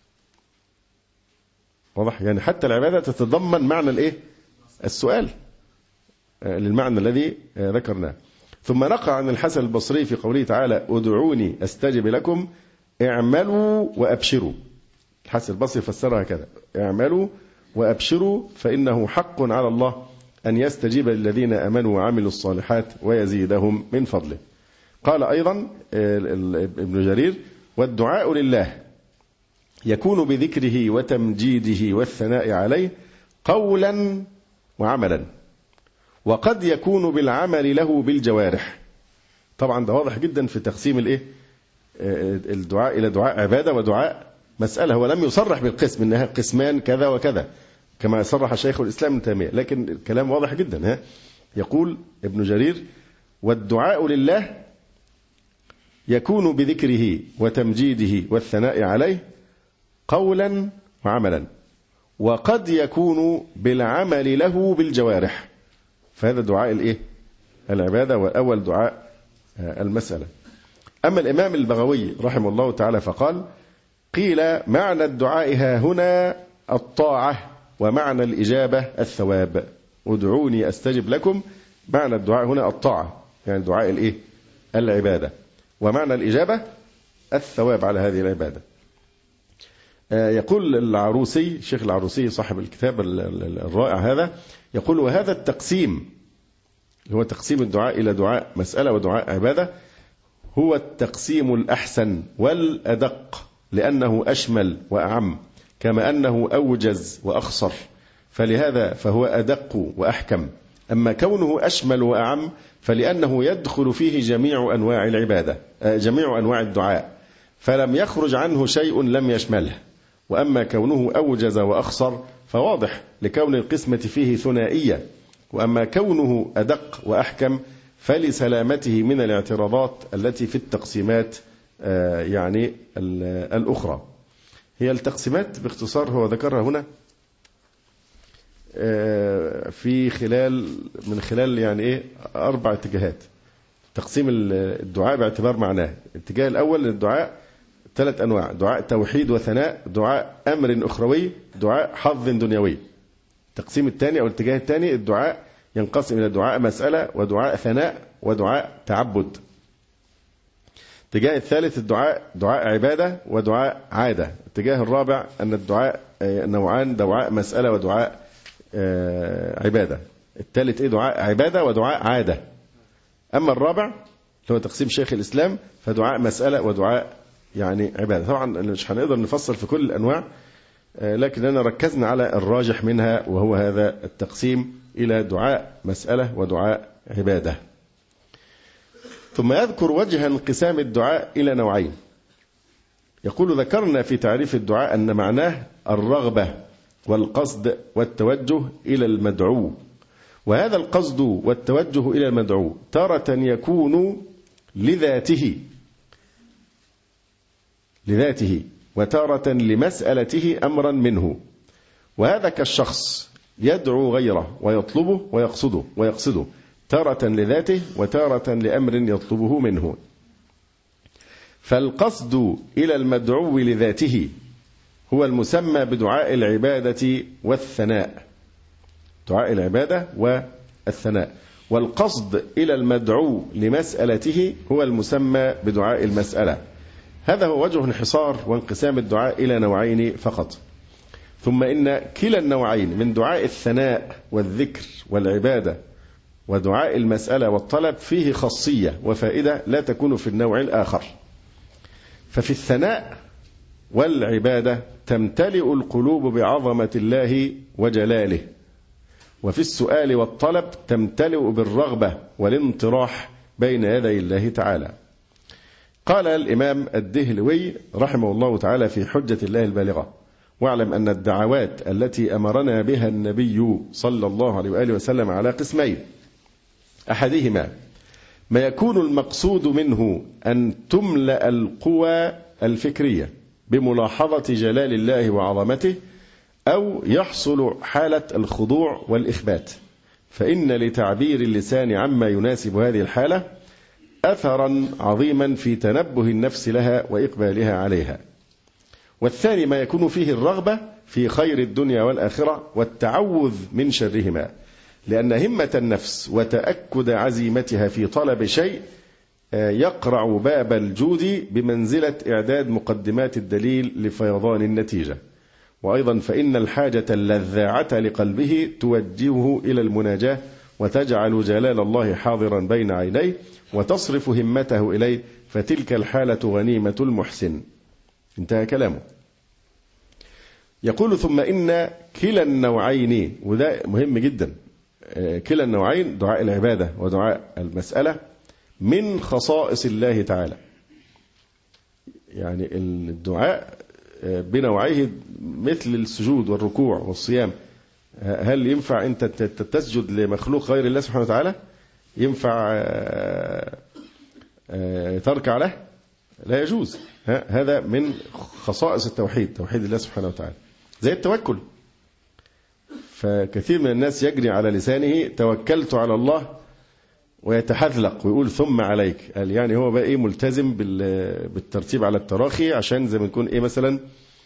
واضح؟ يعني حتى العبادة تتضمن معنى الإيه؟ السؤال للمعنى الذي ذكرناه. ثم نقع عن الحسن البصري في قوله تعالى ادعوني أستجب لكم اعملوا وأبشروا. الحسن البصري فسرها كذا اعملوا وأبشروا فإنه حق على الله أن يستجيب للذين آمنوا وعملوا الصالحات ويزيدهم من فضله. قال أيضا ابن جرير والدعاء لله يكون بذكره وتمجيده والثناء عليه قولا وعملا، وقد يكون بالعمل له بالجوارح. طبعا ده واضح جدا في تقسيم الايه الدعاء إلى دعاء عبادة ودعاء مسألة. هو لم يصرح بالقسم إنها قسمان كذا وكذا كما صرح شيخ الإسلام ابن تيمية، لكن الكلام واضح جدا. يقول ابن جرير والدعاء لله يكون بذكره وتمجيده والثناء عليه قولا وعملا، وقد يكون بالعمل له بالجوارح. فهذا دعاء الايه العبادة، والأول دعاء المسألة. أما الإمام البغوي رحمه الله تعالى فقال قيل معنى الدعاء ها هنا الطاعة ومعنى الإجابة الثواب. ادعوني أستجب لكم، معنى الدعاء هنا الطاعة يعني دعاء الايه العبادة، ومعنى الإجابة الثواب على هذه العبادة. يقول العروسي الشيخ العروسي صاحب الكتاب الرائع هذا يقول وهذا التقسيم هو تقسيم الدعاء إلى دعاء مسألة ودعاء عبادة هو التقسيم الأحسن والأدق، لأنه أشمل وأعم كما أنه أوجز وأخصر، فلهذا فهو أدق وأحكم. أما كونه أشمل وأعم فلأنه يدخل فيه جميع أنواع العبادة جميع أنواع الدعاء، فلم يخرج عنه شيء لم يشمله، وأما كونه أوجز وأخصر فواضح لكون القسمة فيه ثنائية، وأما كونه أدق وأحكم فلسلامته من الاعتراضات التي في التقسيمات يعني الأخرى. هي التقسيمات باختصار هو ذكرها هنا من خلال يعني إيه 4 اتجاهات. تقسيم الدعاء باعتبار معناه. الاتجاه الأول للدعاء 3 أنواع: دعاء توحيد وثناء، دعاء أمر أخروي، دعاء حظ دنيوي. التقسيم الثاني أو الاتجاه الثاني الدعاء ينقسم إلى دعاء مسألة ودعاء ثناء ودعاء تعبد. الاتجاه الثالث الدعاء دعاء عبادة ودعاء عادة. الاتجاه الرابع أن الدعاء نوعان: دعاء مسألة ودعاء عبادة. الثالث دعاء عبادة ودعاء عادة. أما الرابع اللي هو تقسيم شيخ الإسلام فدعاء مسألة ودعاء يعني عبادة. طبعا مش هنقدر نفصل في كل الأنواع، لكننا ركزنا على الراجح منها وهو هذا التقسيم إلى دعاء مسألة ودعاء عبادة. ثم يذكر وجه انقسام الدعاء إلى نوعين. يقول: ذكرنا في تعريف الدعاء أن معناه الرغبة والقصد والتوجه إلى المدعو، وهذا القصد والتوجه إلى المدعو تارة يكون لذاته وتارة لمسألته أمرا منه، وهذا كالشخص يدعو غيره ويطلبه ويقصده تارة لذاته وتارة لأمر يطلبه منه. فالقصد إلى المدعو لذاته هو المسمى بدعاء العبادة والثناء، دعاء العبادة والثناء، والقصد إلى المدعو لمسألته هو المسمى بدعاء المسألة. هذا هو وجه انحصار وانقسام الدعاء إلى نوعين فقط. ثم إن كلا النوعين من دعاء الثناء والذكر والعبادة ودعاء المسألة والطلب فيه خاصية وفائدة لا تكون في النوع الآخر. ففي الثناء والعبادة تمتلئ القلوب بعظمة الله وجلاله، وفي السؤال والطلب تمتلئ بالرغبة والانطراح بين يدي الله تعالى. قال الإمام الدهلوي رحمه الله تعالى في حجة الله البالغة: واعلم أن الدعوات التي أمرنا بها النبي صلى الله عليه وآله وسلم على قسمين: أحدهما ما يكون المقصود منه أن تملأ القوى الفكرية بملاحظة جلال الله وعظمته، أو يحصل حالة الخضوع والإخبات، فإن لتعبير اللسان عما يناسب هذه الحالة أثرا عظيما في تنبه النفس لها وإقبالها عليها. والثاني ما يكون فيه الرغبة في خير الدنيا والآخرة والتعوذ من شرهما، لأن همة النفس وتأكد عزيمتها في طلب شيء يقرع باب الجود بمنزلة إعداد مقدمات الدليل لفيضان النتيجة. وأيضا فإن الحاجة اللذاعة لقلبه توجهه إلى المناجاة وتجعل جلال الله حاضرا بين عينيه وتصرف همته إليه، فتلك الحالة غنيمة المحسن. انتهى كلامه. يقول: ثم إن كلا النوعين، وده مهم جدا، كلا النوعين دعاء العبادة ودعاء المسألة من خصائص الله تعالى. يعني الدعاء بنوعيه مثل السجود والركوع والصيام. هل ينفع أنت تسجد لمخلوق غير الله سبحانه وتعالى؟ ينفع تركع له؟ لا يجوز. هذا من خصائص التوحيد، توحيد الله سبحانه وتعالى. زي التوكل، فكثير من الناس يجري على لسانه توكلت على الله ويتحذلق ويقول ثم عليك. قال يعني هو بقى ملتزم بالترتيب على التراخي، عشان زي ما نكون مثلا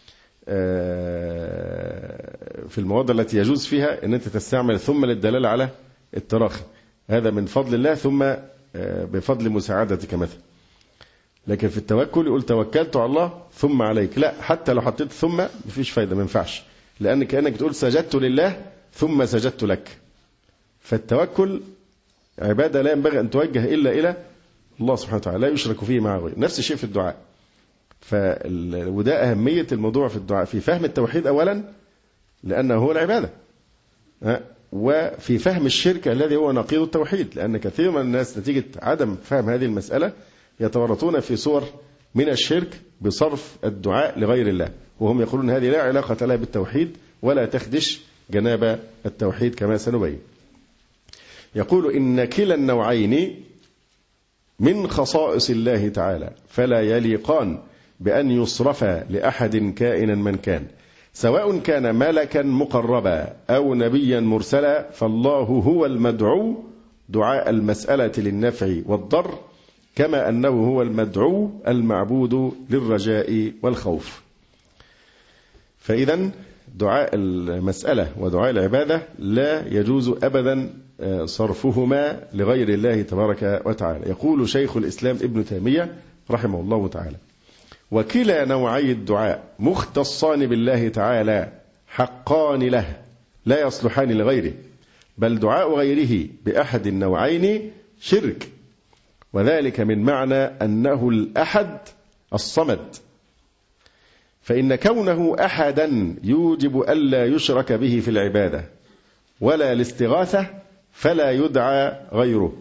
في المواضع التي يجوز فيها ان انت تستعمل ثم للدلالة على التراخي. هذا من فضل الله ثم بفضل مساعدتك مثلا. لكن في التوكل يقول توكلت على الله ثم عليك. لا، حتى لو حطيت ثم مفيش فايدة، ما ينفعش، لأن كأنك بتقول سجدت لله ثم سجدت لك. فالتوكل عبادة لا ينبغي أن توجه إلا إلى الله سبحانه وتعالى، لا يشرك فيه مع غيره. نفس الشيء في الدعاء. وده أهمية الموضوع في الدعاء، في فهم التوحيد أولا لأنه هو العبادة، وفي فهم الشرك الذي هو نقيض التوحيد، لأن كثير من الناس نتيجة عدم فهم هذه المسألة يتورطون في صور من الشرك بصرف الدعاء لغير الله، وهم يقولون هذه لا علاقة لها بالتوحيد ولا تخدش جناب التوحيد كما سنبين. يقول إن كلا النوعين من خصائص الله تعالى فلا يليقان بأن يصرفا لأحد كائنا من كان، سواء كان ملكا مقربا أو نبيا مرسلا، فالله هو المدعو دعاء المسألة للنفع والضر، كما أنه هو المدعو المعبود للرجاء والخوف. فإذا دعاء المسألة ودعاء العبادة لا يجوز أبدا صرفهما لغير الله تبارك وتعالى. يقول شيخ الإسلام ابن تيمية رحمه الله تعالى: وكلا نوعي الدعاء مختصان بالله تعالى حقان له لا يصلحان لغيره، بل دعاء غيره بأحد النوعين شرك، وذلك من معنى أنه الأحد الصمد، فإن كونه أحدا يوجب ألا يشرك به في العبادة ولا الاستغاثة، فلا يدعى غيره.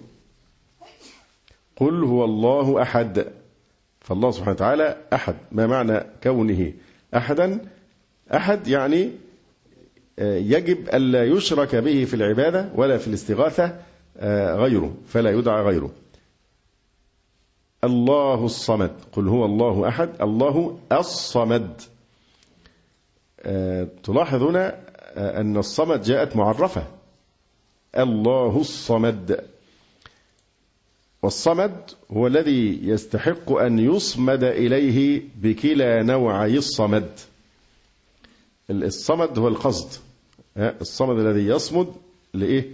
قل هو الله أحد، فالله سبحانه وتعالى أحد. ما معنى كونه أحدا؟ أحد يعني يجب ألا يشرك به في العبادة ولا في الاستغاثة غيره، فلا يدعى غيره. الله الصمد، قل هو الله أحد، الله الصمد. تلاحظون أن الصمد جاءت معرفة، الله الصمد. والصمد هو الذي يستحق أن يصمد إليه بكلا نوعي الصمد. الصمد هو القصد، الصمد الذي يصمد لإيه؟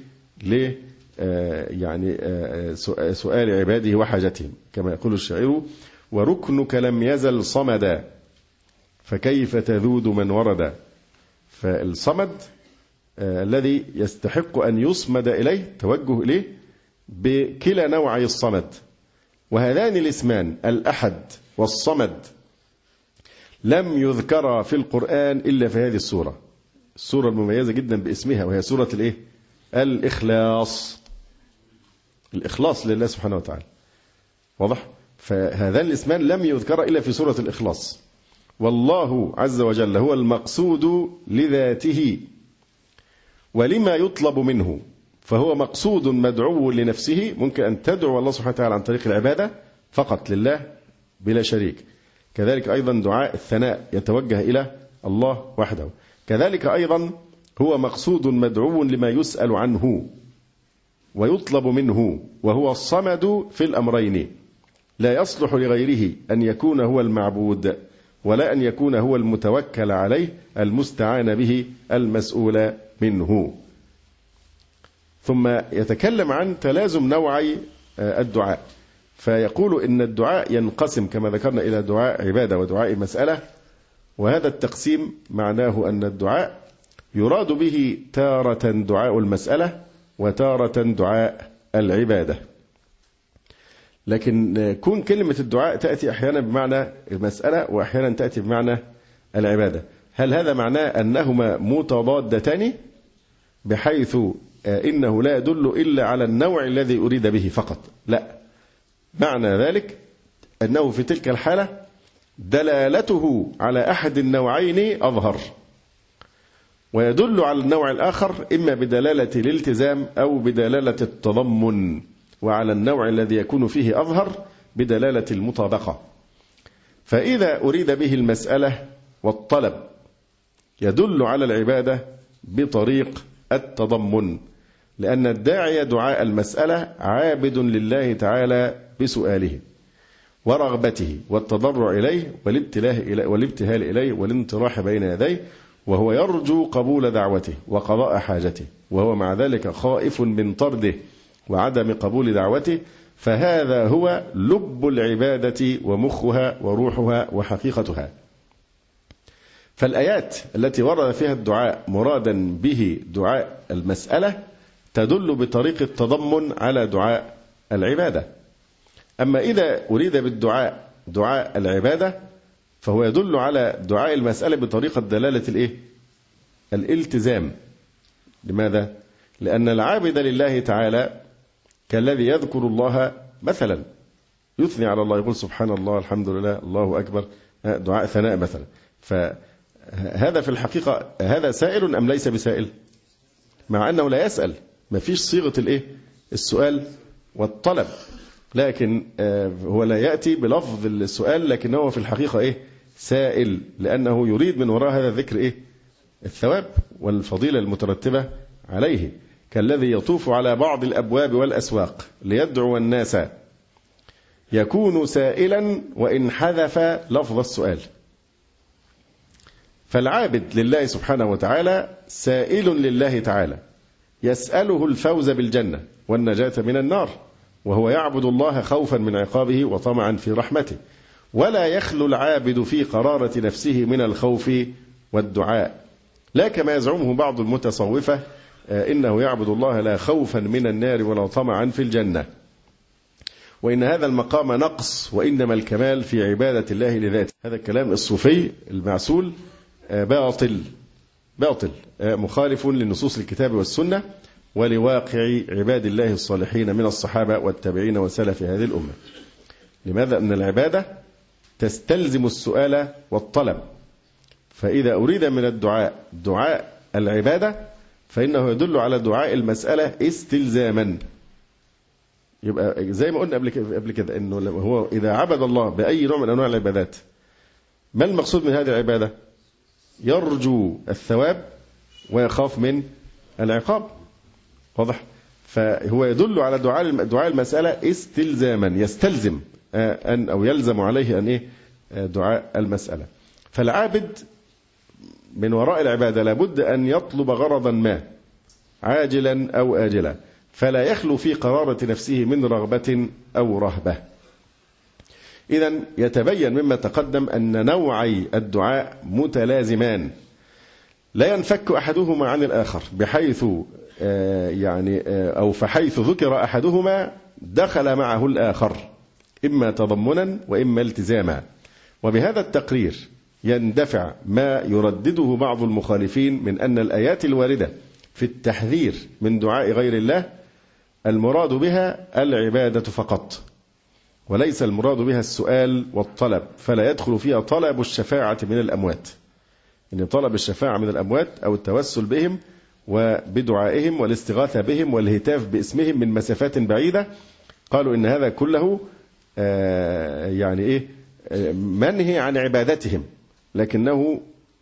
يعني سؤال عباده وحاجتهم، كما يقول الشاعر: وركنك لم يزل صمدا فكيف تذود من وردا. فالصمد الذي يستحق أن يصمد إليه، توجه إليه بكلا نوعي الصمد. وهذان الاسمان الأحد والصمد لم يذكر في القرآن إلا في هذه السورة المميزة جدا باسمها، وهي سورة الإيه؟ الإخلاص. الإخلاص لله سبحانه وتعالى، واضح؟ فهذان الاسمان لم يذكر إلا في سورة الإخلاص. والله عز وجل هو المقصود لذاته ولما يطلب منه، فهو مقصود مدعو لنفسه. ممكن أن تدعو الله سبحانه وتعالى عن طريق العبادة فقط لله بلا شريك. كذلك أيضا دعاء الثناء يتوجه إلى الله وحده. كذلك أيضا هو مقصود مدعو لما يسأل عنه ويطلب منه، وهو الصمد في الأمرين. لا يصلح لغيره أن يكون هو المعبود، ولا أن يكون هو المتوكل عليه المستعان به المسؤول منه. ثم يتكلم عن تلازم نوعي الدعاء، فيقول إن الدعاء ينقسم كما ذكرنا إلى دعاء عبادة ودعاء مسألة. وهذا التقسيم معناه أن الدعاء يراد به تارة دعاء المسألة وتارة دعاء العبادة. لكن كون كلمة الدعاء تأتي أحيانا بمعنى المسألة وأحيانا تأتي بمعنى العبادة، هل هذا معناه أنهما متضادتان بحيث إنه لا يدل إلا على النوع الذي أريد به فقط؟ لا، معنى ذلك أنه في تلك الحالة دلالته على أحد النوعين أظهر، ويدل على النوع الآخر إما بدلالة الالتزام أو بدلالة التضمن، وعلى النوع الذي يكون فيه أظهر بدلالة المطابقة. فإذا أريد به المسألة والطلب يدل على العبادة بطريق التضمن، لأن الداعي دعاء المسألة عابد لله تعالى بسؤاله ورغبته والتضرع إليه والابتهال إليه والانطراح بين يديه، وهو يرجو قبول دعوته وقضاء حاجته، وهو مع ذلك خائف من طرده وعدم قبول دعوته. فهذا هو لب العبادة ومخها وروحها وحقيقتها. فالآيات التي ورد فيها الدعاء مرادا به دعاء المسألة تدل بطريق التضمن على دعاء العبادة. أما إذا أريد بالدعاء دعاء العبادة فهو يدل على دعاء المسألة بطريقة دلالة الالتزام. لماذا؟ لأن العابد لله تعالى كالذي يذكر الله مثلا يثني على الله، يقول سبحان الله، الحمد لله، الله أكبر، دعاء ثناء مثلا. فهذا في الحقيقة هذا سائل أم ليس بسائل؟ مع أنه لا يسأل، ما فيش صيغة السؤال والطلب، لكن هو لا يأتي بلفظ السؤال، لكنه في الحقيقة سائل، لأنه يريد من وراء هذا الذكر الثواب والفضيلة المترتبة عليه، كالذي يطوف على بعض الأبواب والأسواق ليدعو الناس يكون سائلا وإن حذف لفظ السؤال. فالعابد لله سبحانه وتعالى سائل لله تعالى، يسأله الفوز بالجنة والنجاة من النار، وهو يعبد الله خوفا من عقابه وطمعا في رحمته، ولا يخلو العابد في قرارة نفسه من الخوف والدعاء، لا كما يزعمه بعض المتصوفة إنه يعبد الله لا خوفا من النار ولا طمعا في الجنة، وإن هذا المقام نقص، وإنما الكمال في عبادة الله لذاته. هذا الكلام الصوفي المعسول باطل مخالف لنصوص الكتاب والسنة ولواقع عباد الله الصالحين من الصحابة والتابعين وسلف هذه الأمة. لماذا؟ أن العبادة تستلزم السؤال والطلب، فإذا أريد من الدعاء دعاء العبادة فإنه يدل على دعاء المسألة استلزاما. يبقى زي ما قلنا قبل كده إنه هو إذا عبد الله بأي نوع من أنواع العبادات، ما المقصود من هذه العبادة؟ يرجو الثواب ويخاف من العقاب، واضح؟ فهو يدل على دعاء المسألة استلزاما، يستلزم أن أو يلزم عليه أن دعاء المسألة. فالعابد من وراء العبادة لابد أن يطلب غرضا ما عاجلا أو آجلا، فلا يخلو في قرارة نفسه من رغبة أو رهبة. إذن يتبين مما تقدم أن نوعي الدعاء متلازمان، لا ينفك أحدهما عن الآخر، بحيث أو فحيث ذكر أحدهما دخل معه الآخر، إما تضمنا وإما التزاما. وبهذا التقرير يندفع ما يردده بعض المخالفين من أن الآيات الواردة في التحذير من دعاء غير الله المراد بها العبادة فقط، وليس المراد بها السؤال والطلب، فلا يدخل فيها طلب الشفاعة من الأموات. إن طلب الشفاعة من الأموات أو التوسل بهم وبدعائهم والاستغاثة بهم والهتاف باسمهم من مسافات بعيدة، قالوا إن هذا كله منهي عن عبادتهم، لكنه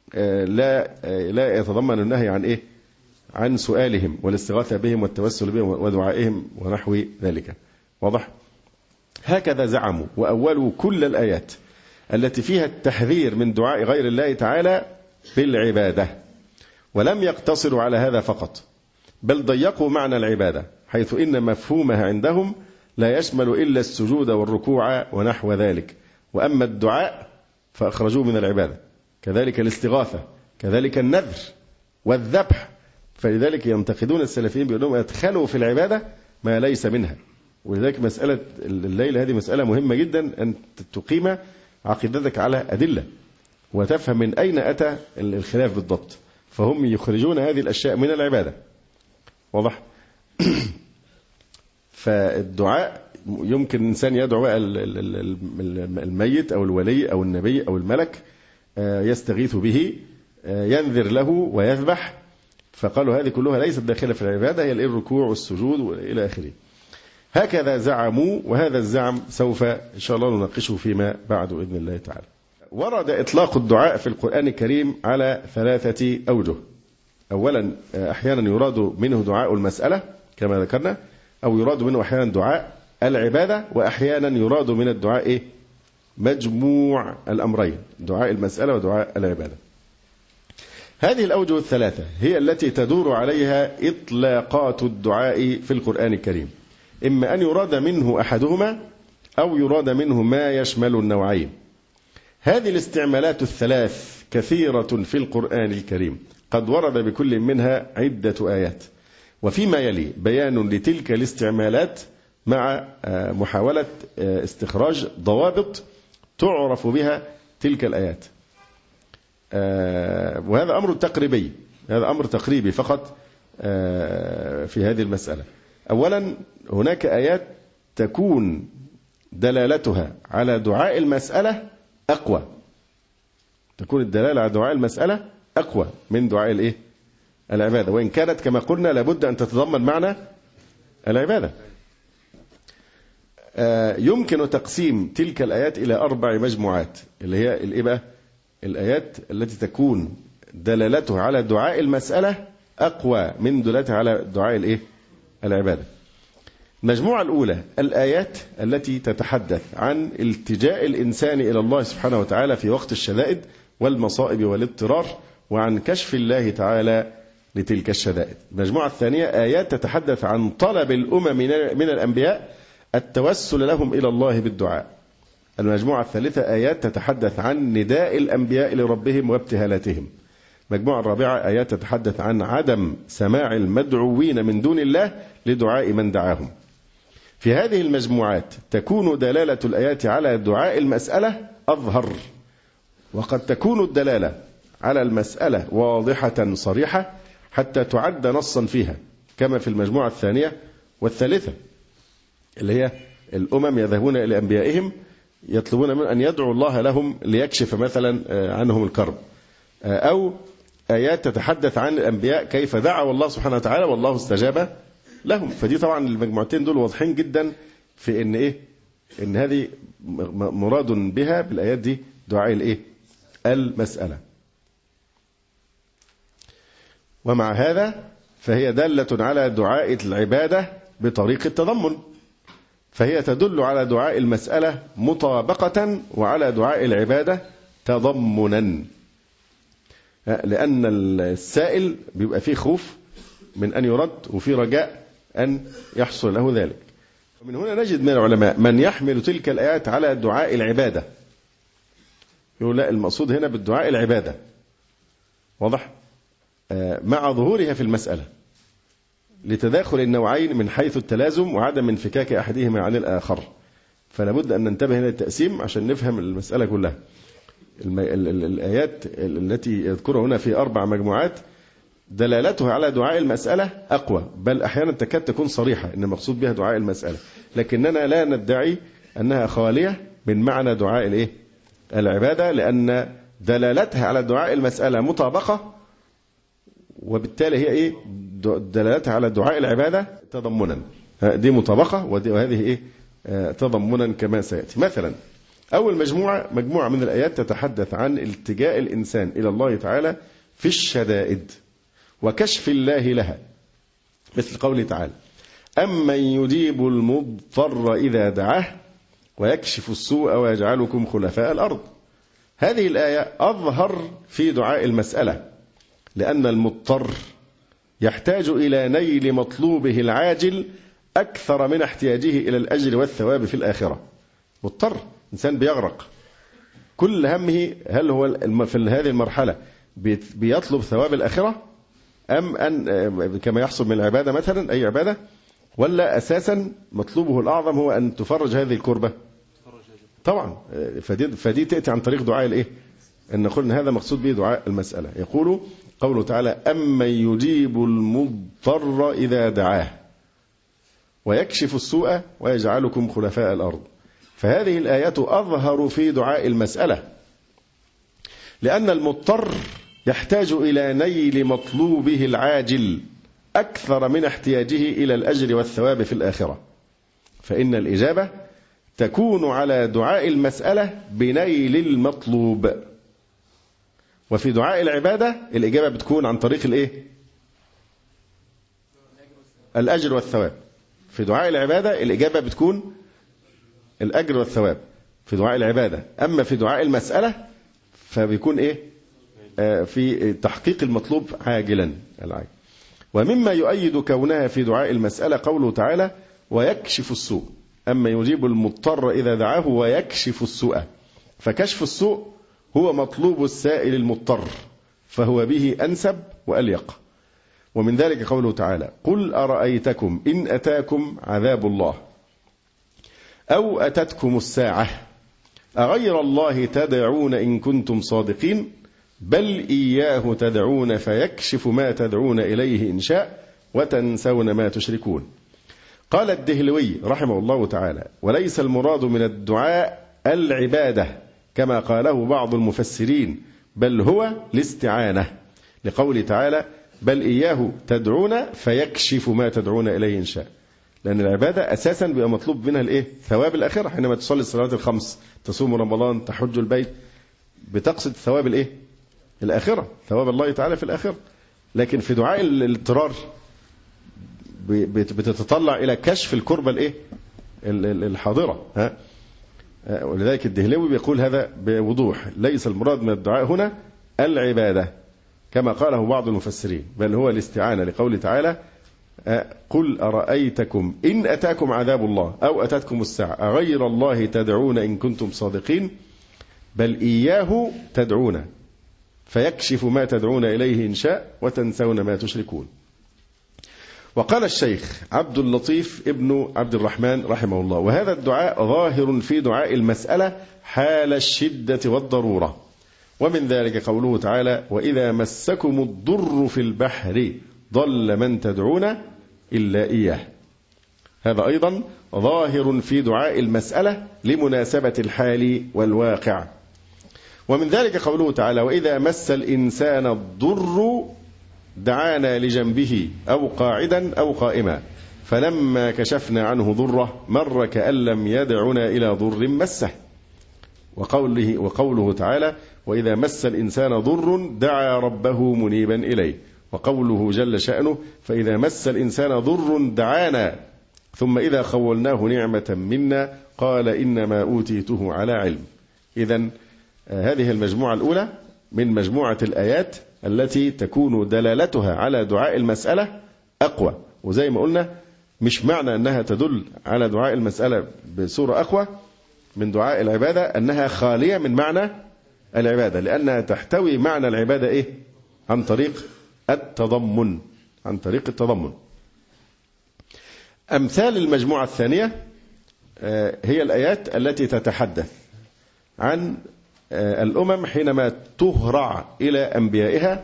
لا يتضمن النهي عن سؤالهم والاستغاثة بهم والتوسل بهم ودعائهم ونحو ذلك. واضح؟ هكذا زعموا وأولوا كل الآيات التي فيها التحذير من دعاء غير الله تعالى بالعبادة، ولم يقتصروا على هذا فقط، بل ضيقوا معنى العبادة، حيث إن مفهومها عندهم لا يشمل إلا السجود والركوع ونحو ذلك. وأما الدعاء فأخرجوه من العبادة، كذلك الاستغاثة، كذلك النذر والذبح. فلذلك ينتقدون السلفيين بأنهم أدخلوا في العبادة ما ليس منها. ولذلك مسألة الليلة هذه مسألة مهمة جدا، أن تقيم عقيدتك على أدلة وتفهم من أين أتى الخلاف بالضبط. فهم يخرجون هذه الأشياء من العبادة. واضح؟ فالدعاء يمكن إنسان يدعو الميت أو الولي أو النبي أو الملك، يستغيث به، ينذر له ويذبح. فقالوا هذه كلها ليست داخلة في العبادة، هي الركوع والسجود وإلى آخره. هكذا زعموا، وهذا الزعم سوف إن شاء الله نناقشه فيما بعد بإذن الله تعالى. ورد إطلاق الدعاء في القرآن الكريم على 3 أوجه. أولا أحيانا يراد منه دعاء المسألة كما ذكرنا، أو يراد منه أحيانا دعاء العبادة، وأحيانا يراد من الدعاء مجموع الأمرين، دعاء المسألة ودعاء العبادة. هذه الأوجه الثلاثة هي التي تدور عليها إطلاقات الدعاء في القرآن الكريم، إما أن يراد منه أحدهما أو يراد منه ما يشمل النوعين. هذه الاستعمالات الثلاث كثيرة في القرآن الكريم، قد ورد بكل منها عدة آيات. وفيما يلي بيان لتلك الاستعمالات مع محاولة استخراج ضوابط تعرف بها تلك الآيات. وهذا أمر تقريبي، هذا أمر تقريبي فقط في هذه المسألة. أولا هناك آيات تكون دلالتها على دعاء المسألة أقوى، تكون الدلالة على دعاء المسألة أقوى من دعاء الإيه؟ العبادة، وإن كانت كما قلنا لابد أن تتضمن معنى العبادة. يمكن تقسيم تلك الآيات إلى 4 مجموعات، اللي هي الإيه بقى؟ الآيات التي تكون دلالتها على دعاء المسألة أقوى من دلالتها على دعاء الإيه؟ العبادة. المجموعة الأولى الآيات التي تتحدث عن التجاء الإنسان إلى الله سبحانه وتعالى في وقت الشدائد والمصائب والاضطرار، وعن كشف الله تعالى لتلك الشدائد. المجموعة الثانية آيات تتحدث عن طلب الأمم من الأنبياء التوسل لهم إلى الله بالدعاء. المجموعة الثالثة آيات تتحدث عن نداء الأنبياء لربهم وابتهالاتهم. المجموعة الرابعة آيات تتحدث عن عدم سماع المدعوين من دون الله لدعاء من دعاهم. في هذه المجموعات تكون دلالة الآيات على دعاء المسألة أظهر، وقد تكون الدلالة على المسألة واضحة صريحة حتى تعد نصا فيها، كما في المجموعة الثانية والثالثة اللي هي الأمم يذهبون إلى أنبيائهم يطلبون من أن يدعوا الله لهم ليكشف مثلا عنهم الكرب، أو آيات تتحدث عن الأنبياء كيف دعوا الله سبحانه وتعالى والله استجاب لهم. فدي طبعا المجموعتين دول واضحين جدا في إن إيه؟ إن هذه مراد بها بالآيات دي دعاء الإيه؟ المسألة. ومع هذا فهي دالة على دعاء العبادة بطريق التضمن، فهي تدل على دعاء المسألة مطابقة وعلى دعاء العبادة تضمنا، لأن السائل بيبقى فيه خوف من أن يرد وفي رجاء أن يحصل له ذلك. ومن هنا نجد من العلماء من يحمل تلك الآيات على دعاء العبادة، يقول لا المقصود هنا بالدعاء العبادة، واضح؟ مع ظهورها في المسألة لتداخل النوعين من حيث التلازم وعدم انفكاك أحدهما عن الآخر. فلا بد أن ننتبه هنا للتقسيم عشان نفهم المسألة كلها. الآيات التي يذكرها هنا في 4 مجموعات دلالتها على دعاء المسألة أقوى، بل أحيانا تكاد تكون صريحة إن المقصود بها دعاء المسألة، لكننا لا ندعي أنها خالية من معنى دعاء الإيه؟ العبادة، لأن دلالتها على دعاء المسألة مطابقة، وبالتالي هي إيه؟ دلالتها على دعاء العبادة تضمنا، دي مطابقة وهذه إيه؟ تضمنا كما سيأتي. مثلا أول مجموعة من الآيات تتحدث عن التجاء الإنسان إلى الله تعالى في الشدائد وكشف الله لها، مثل قوله تعالى أمن يجيب المضطر إذا دعاه ويكشف السوء ويجعلكم خلفاء الأرض. هذه الآية أظهر في دعاء المسألة، لأن المضطر يحتاج إلى نيل مطلوبه العاجل أكثر من احتياجه إلى الأجر والثواب في الآخرة. مضطر، إنسان بيغرق، كل همه هل هو في هذه المرحلة بيطلب ثواب الآخرة أم أن كما يحصل من العبادة مثلا أي عبادة، ولا أساسا مطلوبه الأعظم هو أن تفرج هذه الكربة؟ طبعا. فدي تأتي عن طريق دعاء الإيه؟ أن نقول إن هذا مقصود به دعاء المسألة. يقول قوله تعالى أمن يجيب المضطر إذا دعاه ويكشف السوء ويجعلكم خلفاء الأرض. فهذه الآيات أظهر في دعاء المسألة، لأن المضطر يحتاج إلى نيل مطلوبه العاجل أكثر من احتياجه إلى الأجر والثواب في الآخرة، فإن الإجابة تكون على دعاء المسألة بنيل المطلوب، وفي دعاء العبادة الإجابة بتكون عن طريق الإيه؟ الأجر والثواب. في دعاء العبادة الإجابة بتكون الأجر والثواب في دعاء العبادة، أما في دعاء المسألة فبيكون إيه؟ في تحقيق المطلوب عاجلا العاجل. ومما يؤيد كونها في دعاء المسألة قوله تعالى ويكشف السوء، أما يجيب المضطر إذا دعاه ويكشف السوء، فكشف السوء هو مطلوب السائل المضطر، فهو به أنسب وأليق. ومن ذلك قوله تعالى قل أرأيتكم إن أتاكم عذاب الله أو أتتكم الساعة أغير الله تدعون إن كنتم صادقين بل إياه تدعون فيكشف ما تدعون إليه إن شاء وتنسون ما تشركون. قال الدهلوي رحمه الله تعالى: وليس المراد من الدعاء العبادة كما قاله بعض المفسرين، بل هو الاستعانة، لقوله تعالى: بل إياه تدعون فيكشف ما تدعون إليه إن شاء. لأن العبادة أساسا بيبقى مطلوب منها الإيه؟ ثواب الآخرة. حينما تصلي الصلوات الخمس، تصوم رمضان، تحج البيت، بتقصد ثواب الإيه؟ الآخرة، ثواب الله تعالى في الآخرة. لكن في دعاء الاضطرار بتتطلع إلى كشف الكربة الإيه؟ الحاضرة. ولذلك الدهلوي بيقول هذا بوضوح: ليس المراد من الدعاء هنا العبادة كما قاله بعض المفسرين، بل هو الاستعانة، لقوله تعالى: قل أرأيتكم إن أتاكم عذاب الله أو أتتكم الساعة أغير الله تدعون إن كنتم صادقين بل إياه تدعون فيكشف ما تدعون إليه إن شاء وتنسون ما تشركون. وقال الشيخ عبد اللطيف ابن عبد الرحمن رحمه الله: وهذا الدعاء ظاهر في دعاء المسألة حال الشدة والضرورة، ومن ذلك قوله تعالى: وإذا مسكم الضر في البحر ضل من تدعون إلا إياه. هذا أيضا ظاهر في دعاء المسألة لمناسبة الحال والواقع. ومن ذلك قوله تعالى: وإذا مس الإنسان الضر دعانا لجنبه أو قاعدا أو قائما فلما كشفنا عنه ضره مر كأن لم يدعنا إلى ضر مسه. وقوله تعالى: وإذا مس الإنسان ضر دعا ربه منيبا إليه. وقوله جل شأنه: فإذا مس الإنسان ضر دعانا ثم إذا خولناه نعمة منا قال إنما أوتيته على علم. إذن هذه المجموعة الأولى من مجموعة الآيات التي تكون دلالتها على دعاء المسألة أقوى. وزي ما قلنا مش معنى أنها تدل على دعاء المسألة بصورة أقوى من دعاء العبادة أنها خالية من معنى العبادة، لأنها تحتوي معنى العبادة إيه؟ عن طريق التضمن. أمثال المجموعة الثانية هي الآيات التي تتحدث عن الأمم حينما تهرع إلى أنبيائها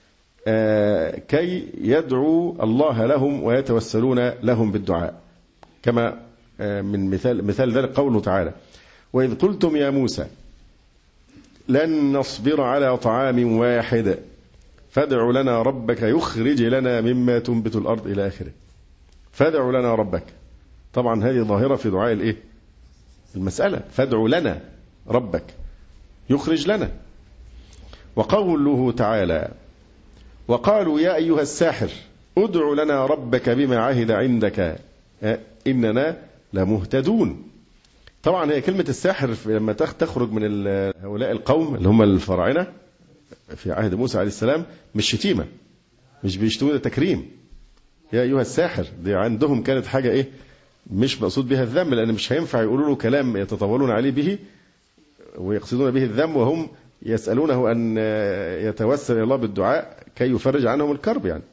كي يدعو الله لهم ويتوسلون لهم بالدعاء، كما من مثال ذلك قوله تعالى: وإذ قلتم يا موسى لن نصبر على طعام واحد فادع لنا ربك يخرج لنا مما تنبت الأرض إلى آخره. فادع لنا ربك، طبعا هذه ظاهرة في دعاء الإيه؟ المسألة، فادع لنا ربك يخرج لنا. وقوله تعالى: وقالوا يا أيها الساحر ادع لنا ربك بما عهد عندك إننا لمهتدون. طبعا هي كلمة الساحر لما تخرج من هؤلاء القوم اللي هم الفراعنة في عهد موسى عليه السلام مش شتيمة، مش بيشتمون، تكريم. يا أيها الساحر دي عندهم كانت حاجة إيه؟ مش مقصود بها الذم، لأن مش هينفع يقولوا له كلام يتطاولون عليه به ويقصدون به الذم وهم يسألونه أن يتوسل إلى الله بالدعاء كي يفرج عنهم الكرب يعني.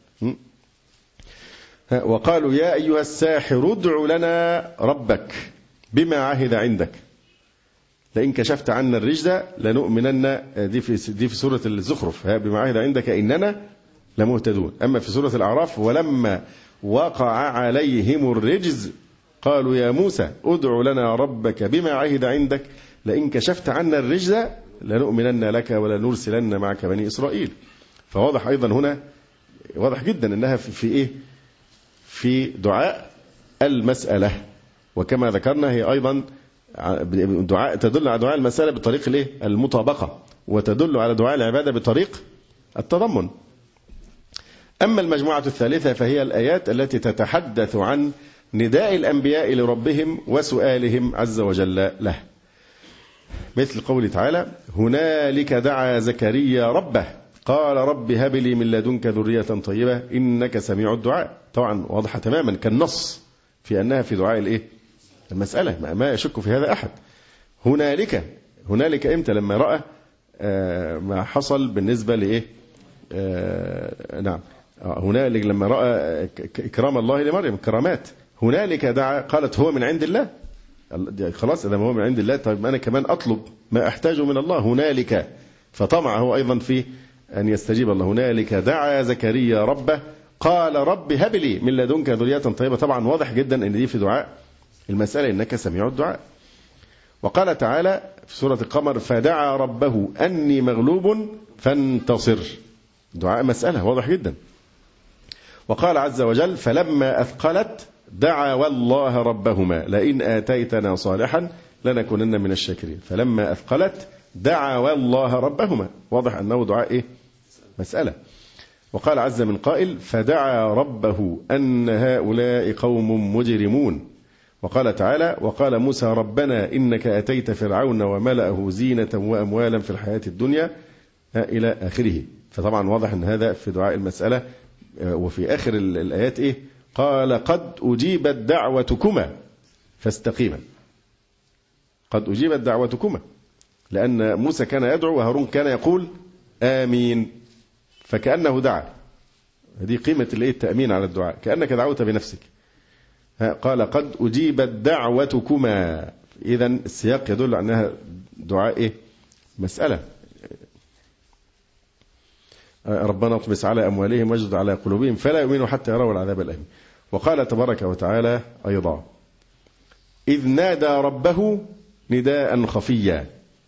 وقالوا يا أيها الساحر ادع لنا ربك بما عهد عندك لئن كشفت عنا الرجز لنؤمنن. دي في سورة الزخرف، بما عهد عندك إننا لمهتدون. أما في سورة الأعراف: ولما وقع عليهم الرجز قالوا يا موسى ادع لنا ربك بما عهد عندك لئن كشفت عنا الرجز لنؤمنن لك ولنرسلن معك بني إسرائيل. فواضح أيضا هنا، واضح جدا أنها في إيه؟ في دعاء المسألة. وكما ذكرنا هي أيضا دعاء تدل على دعاء المسألة بطريق الإيه؟ المطابقة، وتدل على دعاء العبادة بطريق التضمن. أما المجموعة الثالثة فهي الآيات التي تتحدث عن نداء الأنبياء لربهم وسؤالهم عز وجل له، مثل قول تعالى: هنالك دعا زكريا ربه قال رب هب لي من لدنك ذرية طيبة إنك سميع الدعاء. طبعا واضحة تماما كالنص في أنها في دعاء الإيه؟ المسألة، ما يشك في هذا أحد. هنالك إمتى؟ لما رأى ما حصل بالنسبة لإيه؟ نعم، هنالك لما رأى إكرام الله لمريم، كرامات. هنالك دعا، قالت هو من عند الله. خلاص إذا هو من عند الله، طيب أنا كمان أطلب ما أحتاجه من الله. هنالك، فطمع هو أيضا في أن يستجيب الله. هنالك دعا زكريا ربه قال رب هب لي من لدنك ذرية طيبة. طبعا واضح جدا أن دي في دعاء المسألة إنك سميع الدعاء. وقال تعالى في سورة القمر فدعا ربه أني مغلوب فانتصر، دعاء مسألة واضح جدا. وقال عز وجل فلما أثقلت دعا والله ربهما لئن آتيتنا صالحا لنكونن من الشاكرين. فلما أثقلت دعا والله ربهما، واضح أنه دعاء إيه؟ مسألة. وقال عز من قائل فدعا ربه أن هؤلاء قوم مجرمون. وقال تعالى وقال موسى ربنا إنك أتيت فرعون وملأه زينة وأموالا في الحياة الدنيا إلى آخره. فطبعا واضح أن هذا في دعاء المسألة. وفي آخر الآيات إيه؟ قال قد أجيبت دعوتكما فاستقيما. قد أجيبت دعوتكما، لأن موسى كان يدعو وهارون كان يقول آمين، فكأنه دعا. هذه قيمة التأمين على الدعاء، كأنك دعوت بنفسك. قال قد أجيبت دعوتكما، إذن السياق يدل على أنها دعاء إيه؟ مسألة. ربنا اطمس على أموالهم واجد على قلوبهم فلا يؤمنوا حتى يروا العذاب الأليم. وقال تبارك وتعالى أيضا إذ نادى ربه نداء خفيا.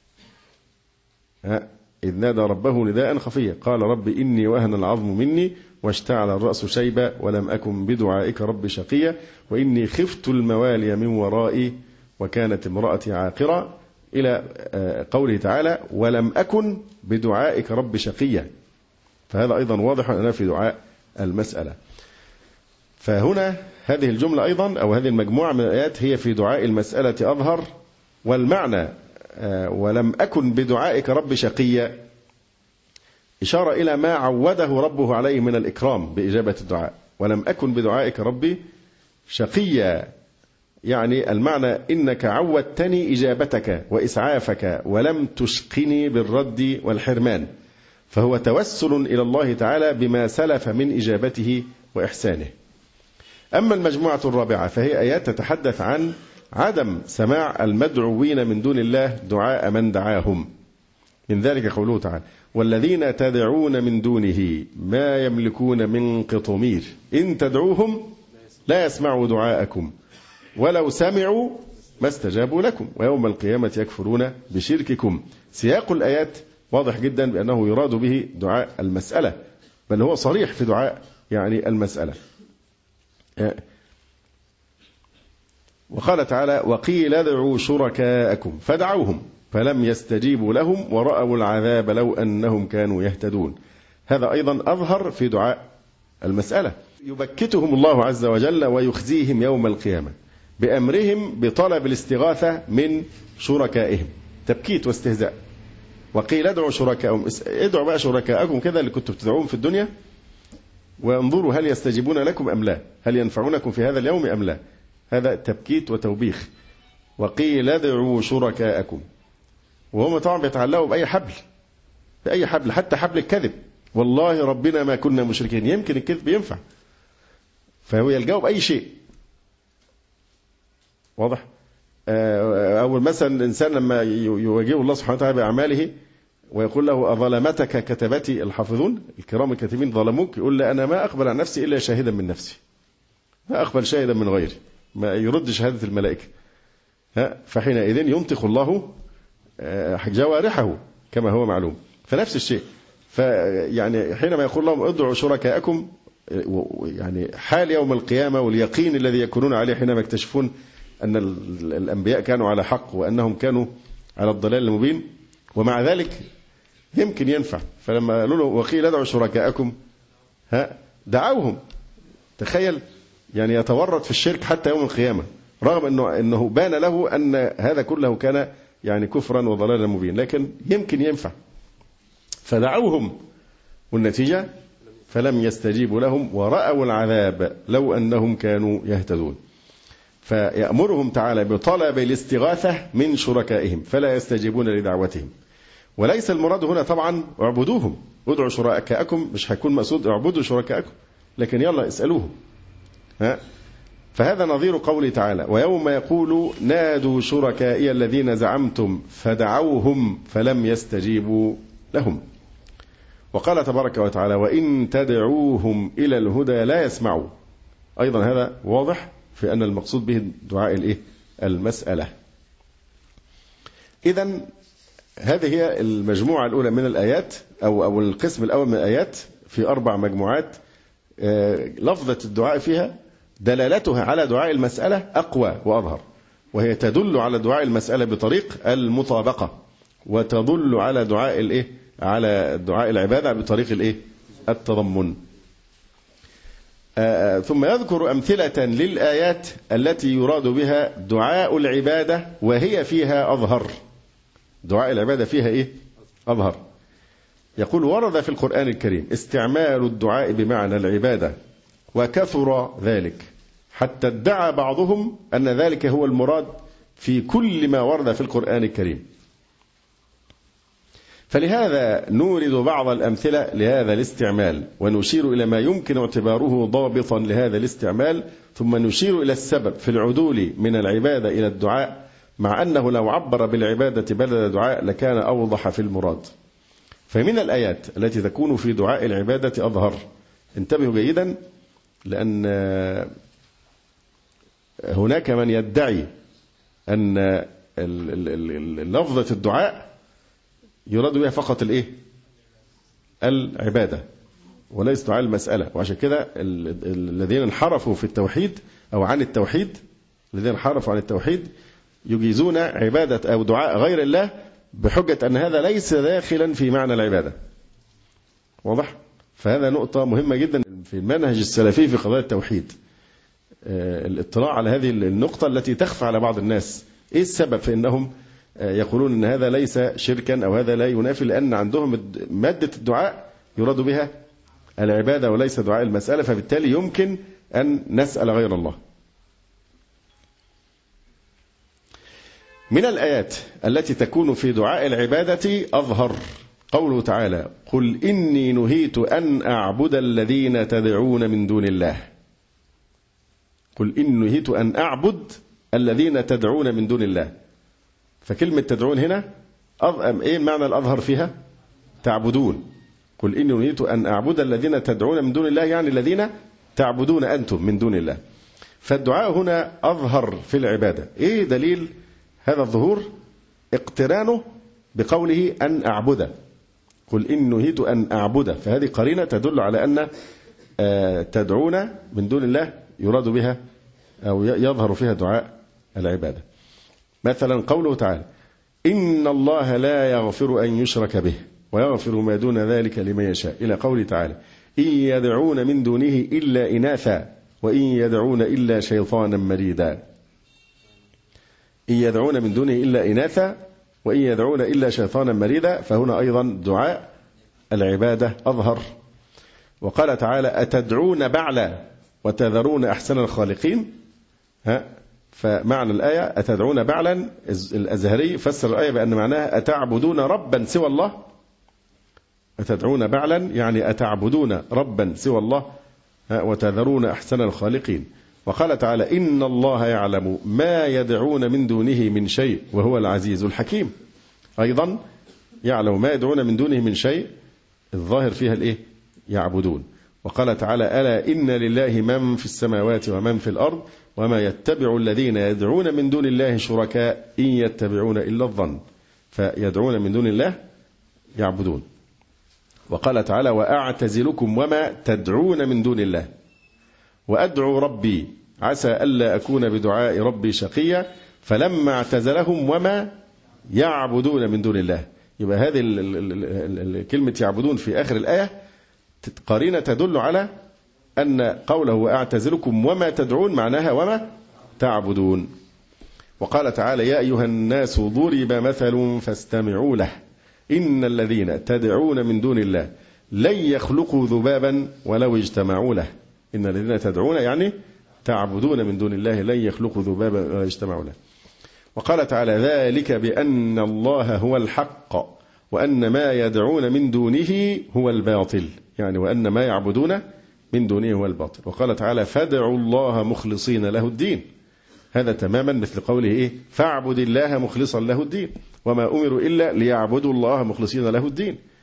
إذ نادى ربه نداء خفيا قال رب إني وهن العظم مني واشتعل الرأس شيبا ولم أكن بدعائك رب شقيا وإني خفت الموالي من ورائي وكانت امرأتي عاقرا، إلى قوله تعالى ولم أكن بدعائك رب شقيا. فهذا أيضا واضح أنه في دعاء المسألة. فهنا هذه الجملة أيضا أو هذه المجموعة من الآيات هي في دعاء المسألة أظهر. والمعنى ولم أكن بدعائك رب شقيا إشارة إلى ما عوده ربه عليه من الإكرام بإجابة الدعاء. ولم أكن بدعائك ربي شقيا، يعني المعنى إنك عودتني إجابتك وإسعافك ولم تشقني بالرد والحرمان. فهو توسل إلى الله تعالى بما سلف من إجابته وإحسانه. أما المجموعة الرابعة فهي آيات تتحدث عن عدم سماع المدعوين من دون الله دعاء من دعاهم. من ذلك قوله تعالى والذين تدعون من دونه ما يملكون من قطمير إن تدعوهم لا يسمعوا دعاءكم ولو سمعوا ما استجابوا لكم ويوم القيامة يكفرون بشرككم. سياق الآيات واضح جدا بأنه يراد به دعاء المسألة، بل هو صريح في دعاء يعني المسألة. وقال تعالى وقيل ادعوا شركاءكم فدعوهم فلم يستجيبوا لهم ورأوا العذاب لو أنهم كانوا يهتدون. هذا أيضا أظهر في دعاء المسألة. يبكتهم الله عز وجل ويخزيهم يوم القيامة بأمرهم بطلب الاستغاثة من شركائهم، تبكيت واستهزاء. وقيل ادعوا شركاءهم، ادعوا بقى شركاءكم كذا اللي كنتم بتدعوهم في الدنيا وانظروا هل يستجيبون لكم أم لا، هل ينفعونكم في هذا اليوم أم لا. هذا تبكيت وتوبيخ. وقيل ادعوا شركاءكم، وهم طبعا بيتعلقوا بأي حبل، بأي حبل، حتى حبل الكذب. والله ربنا ما كنا مشركين، يمكن الكذب ينفع، فهو يلجأوا بأي شيء. واضح؟ أول مثلا الإنسان لما يواجهه الله سبحانه وتعالى بأعماله ويقول له أظلمتك كتبتي الحافظون الكرام الكاتبين ظلموك، يقول له أنا ما أقبل عن نفسي إلا شاهدا من نفسي، ما أقبل شاهدا من غيري، ما يرد شهادة الملائكة. فحينئذ ينطق الله جوارحه كما هو معلوم. فنفس الشيء، فيعني حينما يقول لهم ادعوا شركاءكم، يعني حال يوم القيامة واليقين الذي يكونون عليه حينما يكتشفون أن الأنبياء كانوا على حق وأنهم كانوا على الضلال المبين، ومع ذلك يمكن ينفع. فلما قالوا له وقيل ادعوا شركاءكم دعوهم. تخيل يعني يتورط في الشرك حتى يوم القيامة، رغم أنه بان له أن هذا كله كان يعني كفرا وضلالا مبين، لكن يمكن ينفع. فدعوهم والنتيجة فلم يستجيبوا لهم ورأوا العذاب لو أنهم كانوا يهتدون. فيأمرهم تعالى بطلب الاستغاثة من شركائهم فلا يستجيبون لدعوتهم. وليس المراد هنا طبعا اعبدوهم، ادعوا شركاءكم، مش هيكون مقصود اعبدوا شركاءكم، لكن يلا اسألوهم. فهذا نظير قوله تعالى ويوم يقول نادوا شركائي الذين زعمتم فدعوهم فلم يستجيبوا لهم. وقال تبارك وتعالى وإن تدعوهم إلى الهدى لا يسمعوا. أيضا هذا واضح في أن المقصود به دعاء المسألة. إذن هذه هي المجموعة الأولى من الآيات أو القسم الأول من الآيات في 4 مجموعات. لفظة الدعاء فيها دلالتها على دعاء المسألة أقوى وأظهر، وهي تدل على دعاء المسألة بطريق المطابقة، وتدل على على دعاء العبادة بطريق التضمن. ثم يذكر أمثلة للآيات التي يراد بها دعاء العبادة وهي فيها أظهر. دعاء العبادة فيها أظهر. يقول ورد في القرآن الكريم استعمال الدعاء بمعنى العبادة وكثر ذلك حتى ادعى بعضهم أن ذلك هو المراد في كل ما ورد في القرآن الكريم. فلهذا نورد بعض الأمثلة لهذا الاستعمال ونشير إلى ما يمكن اعتباره ضابطا لهذا الاستعمال، ثم نشير إلى السبب في العدول من العبادة إلى الدعاء، مع أنه لو عبر بالعبادة بدل دعاء لكان أوضح في المراد. فمن الآيات التي تكون في دعاء العبادة أظهر. انتبهوا جيدا، لأن هناك من يدعي أن لفظة الدعاء يراد بها فقط العبادة وليس دعاء المسألة. وعشان كده الذين انحرفوا في التوحيد أو عن التوحيد، الذين انحرفوا عن التوحيد يجيزون عبادة أو دعاء غير الله بحجة أن هذا ليس داخلا في معنى العبادة. واضح؟ فهذا نقطة مهمة جدا في المنهج السلفي في قضايا التوحيد، الاطلاع على هذه النقطة التي تخفى على بعض الناس. إيه السبب في أنهم يقولون أن هذا ليس شركا أو هذا لا ينافي؟ لأن عندهم مادة الدعاء يراد بها العبادة وليس دعاء المسألة، فبالتالي يمكن أن نسأل غير الله. من الآيات التي تكون في دعاء العبادة أظهر قوله تعالى قل إني نهيت أن أعبد الذين تدعون من دون الله. قل إني نهيت أن أعبد الذين تدعون من دون الله. فكلمة تدعون هنا إيه المعنى الأظهر فيها؟ تعبدون. قل إني نهيت أن أعبد الذين تدعون من دون الله، يعني الذين تعبدون أنتم من دون الله. فالدعاء هنا أظهر في العبادة. إيه دليل هذا الظهور؟ اقترانه بقوله أن أعبد. قل إني نهيت أن أعبد، فهذه قرينة تدل على أن تدعون من دون الله يراد بها أو يظهر فيها دعاء العبادة. مثلا قوله تعالى إن الله لا يغفر أن يشرك به ويغفر ما دون ذلك لمن يشاء، إلى قوله تعالى إن يدعون من دونه إلا إناثا وإن يدعون إلا شيطانا مريدا. إن يدعون من دونه إلا إناثا وإن يدعون إلا شيطانا مريدا، فهنا أيضا دعاء العبادة أظهر. وقال تعالى أتدعون بعلا وتذرون أحسن الخالقين. فمعنى الآية أتدعون بعلا، الأزهري فسر الآية بأن معناها أتعبدون ربا سوى الله. أتدعون بعلا يعني أتعبدون ربا سوى الله وتذرون أحسن الخالقين. وقال تعالى إن الله يعلم ما يدعون من دونه من شيء وهو العزيز الحكيم. أيضا يعلم ما يدعون من دونه من شيء، الظاهر فيها يعبدون. وقال تعالى ألا إن لله من في السماوات ومن في الأرض وما يتبع الذين يدعون من دون الله شركاء إن يتبعون إلا الظن. فيدعون من دون الله يعبدون. وقال تعالى وأعتزلكم وما تدعون من دون الله وأدعو ربي عسى ألا أكون بدعاء ربي شقيا فلما اعتزلهم وما يعبدون من دون الله. يبقى هذه كلمة يعبدون في آخر الآية قرينة تدل على أن قوله وأعتزلكم وما تدعون معناها وما تعبدون. وقال تعالى يا أيها الناس ضرب مثل فاستمعوا له إن الذين تدعون من دون الله لن يخلقوا ذبابا ولو اجتمعوا له. إن الذين تدعون يعني تعبدون من دون الله لن يخلقوا ذبابا ولو اجتمعوا له. وقال تعالى ذلك بأن الله هو الحق وأن ما يدعون من دونه هو الباطل، يعني وأن ما يعبدون من دونه هو الباطل. وقال تعالى فادعوا الله مخلصين له الدين. هذا تماما مثل قوله فاعبد الله مخلصا له الدين وما أمروا إلا ليعبدوا الله مخلصين له الدين.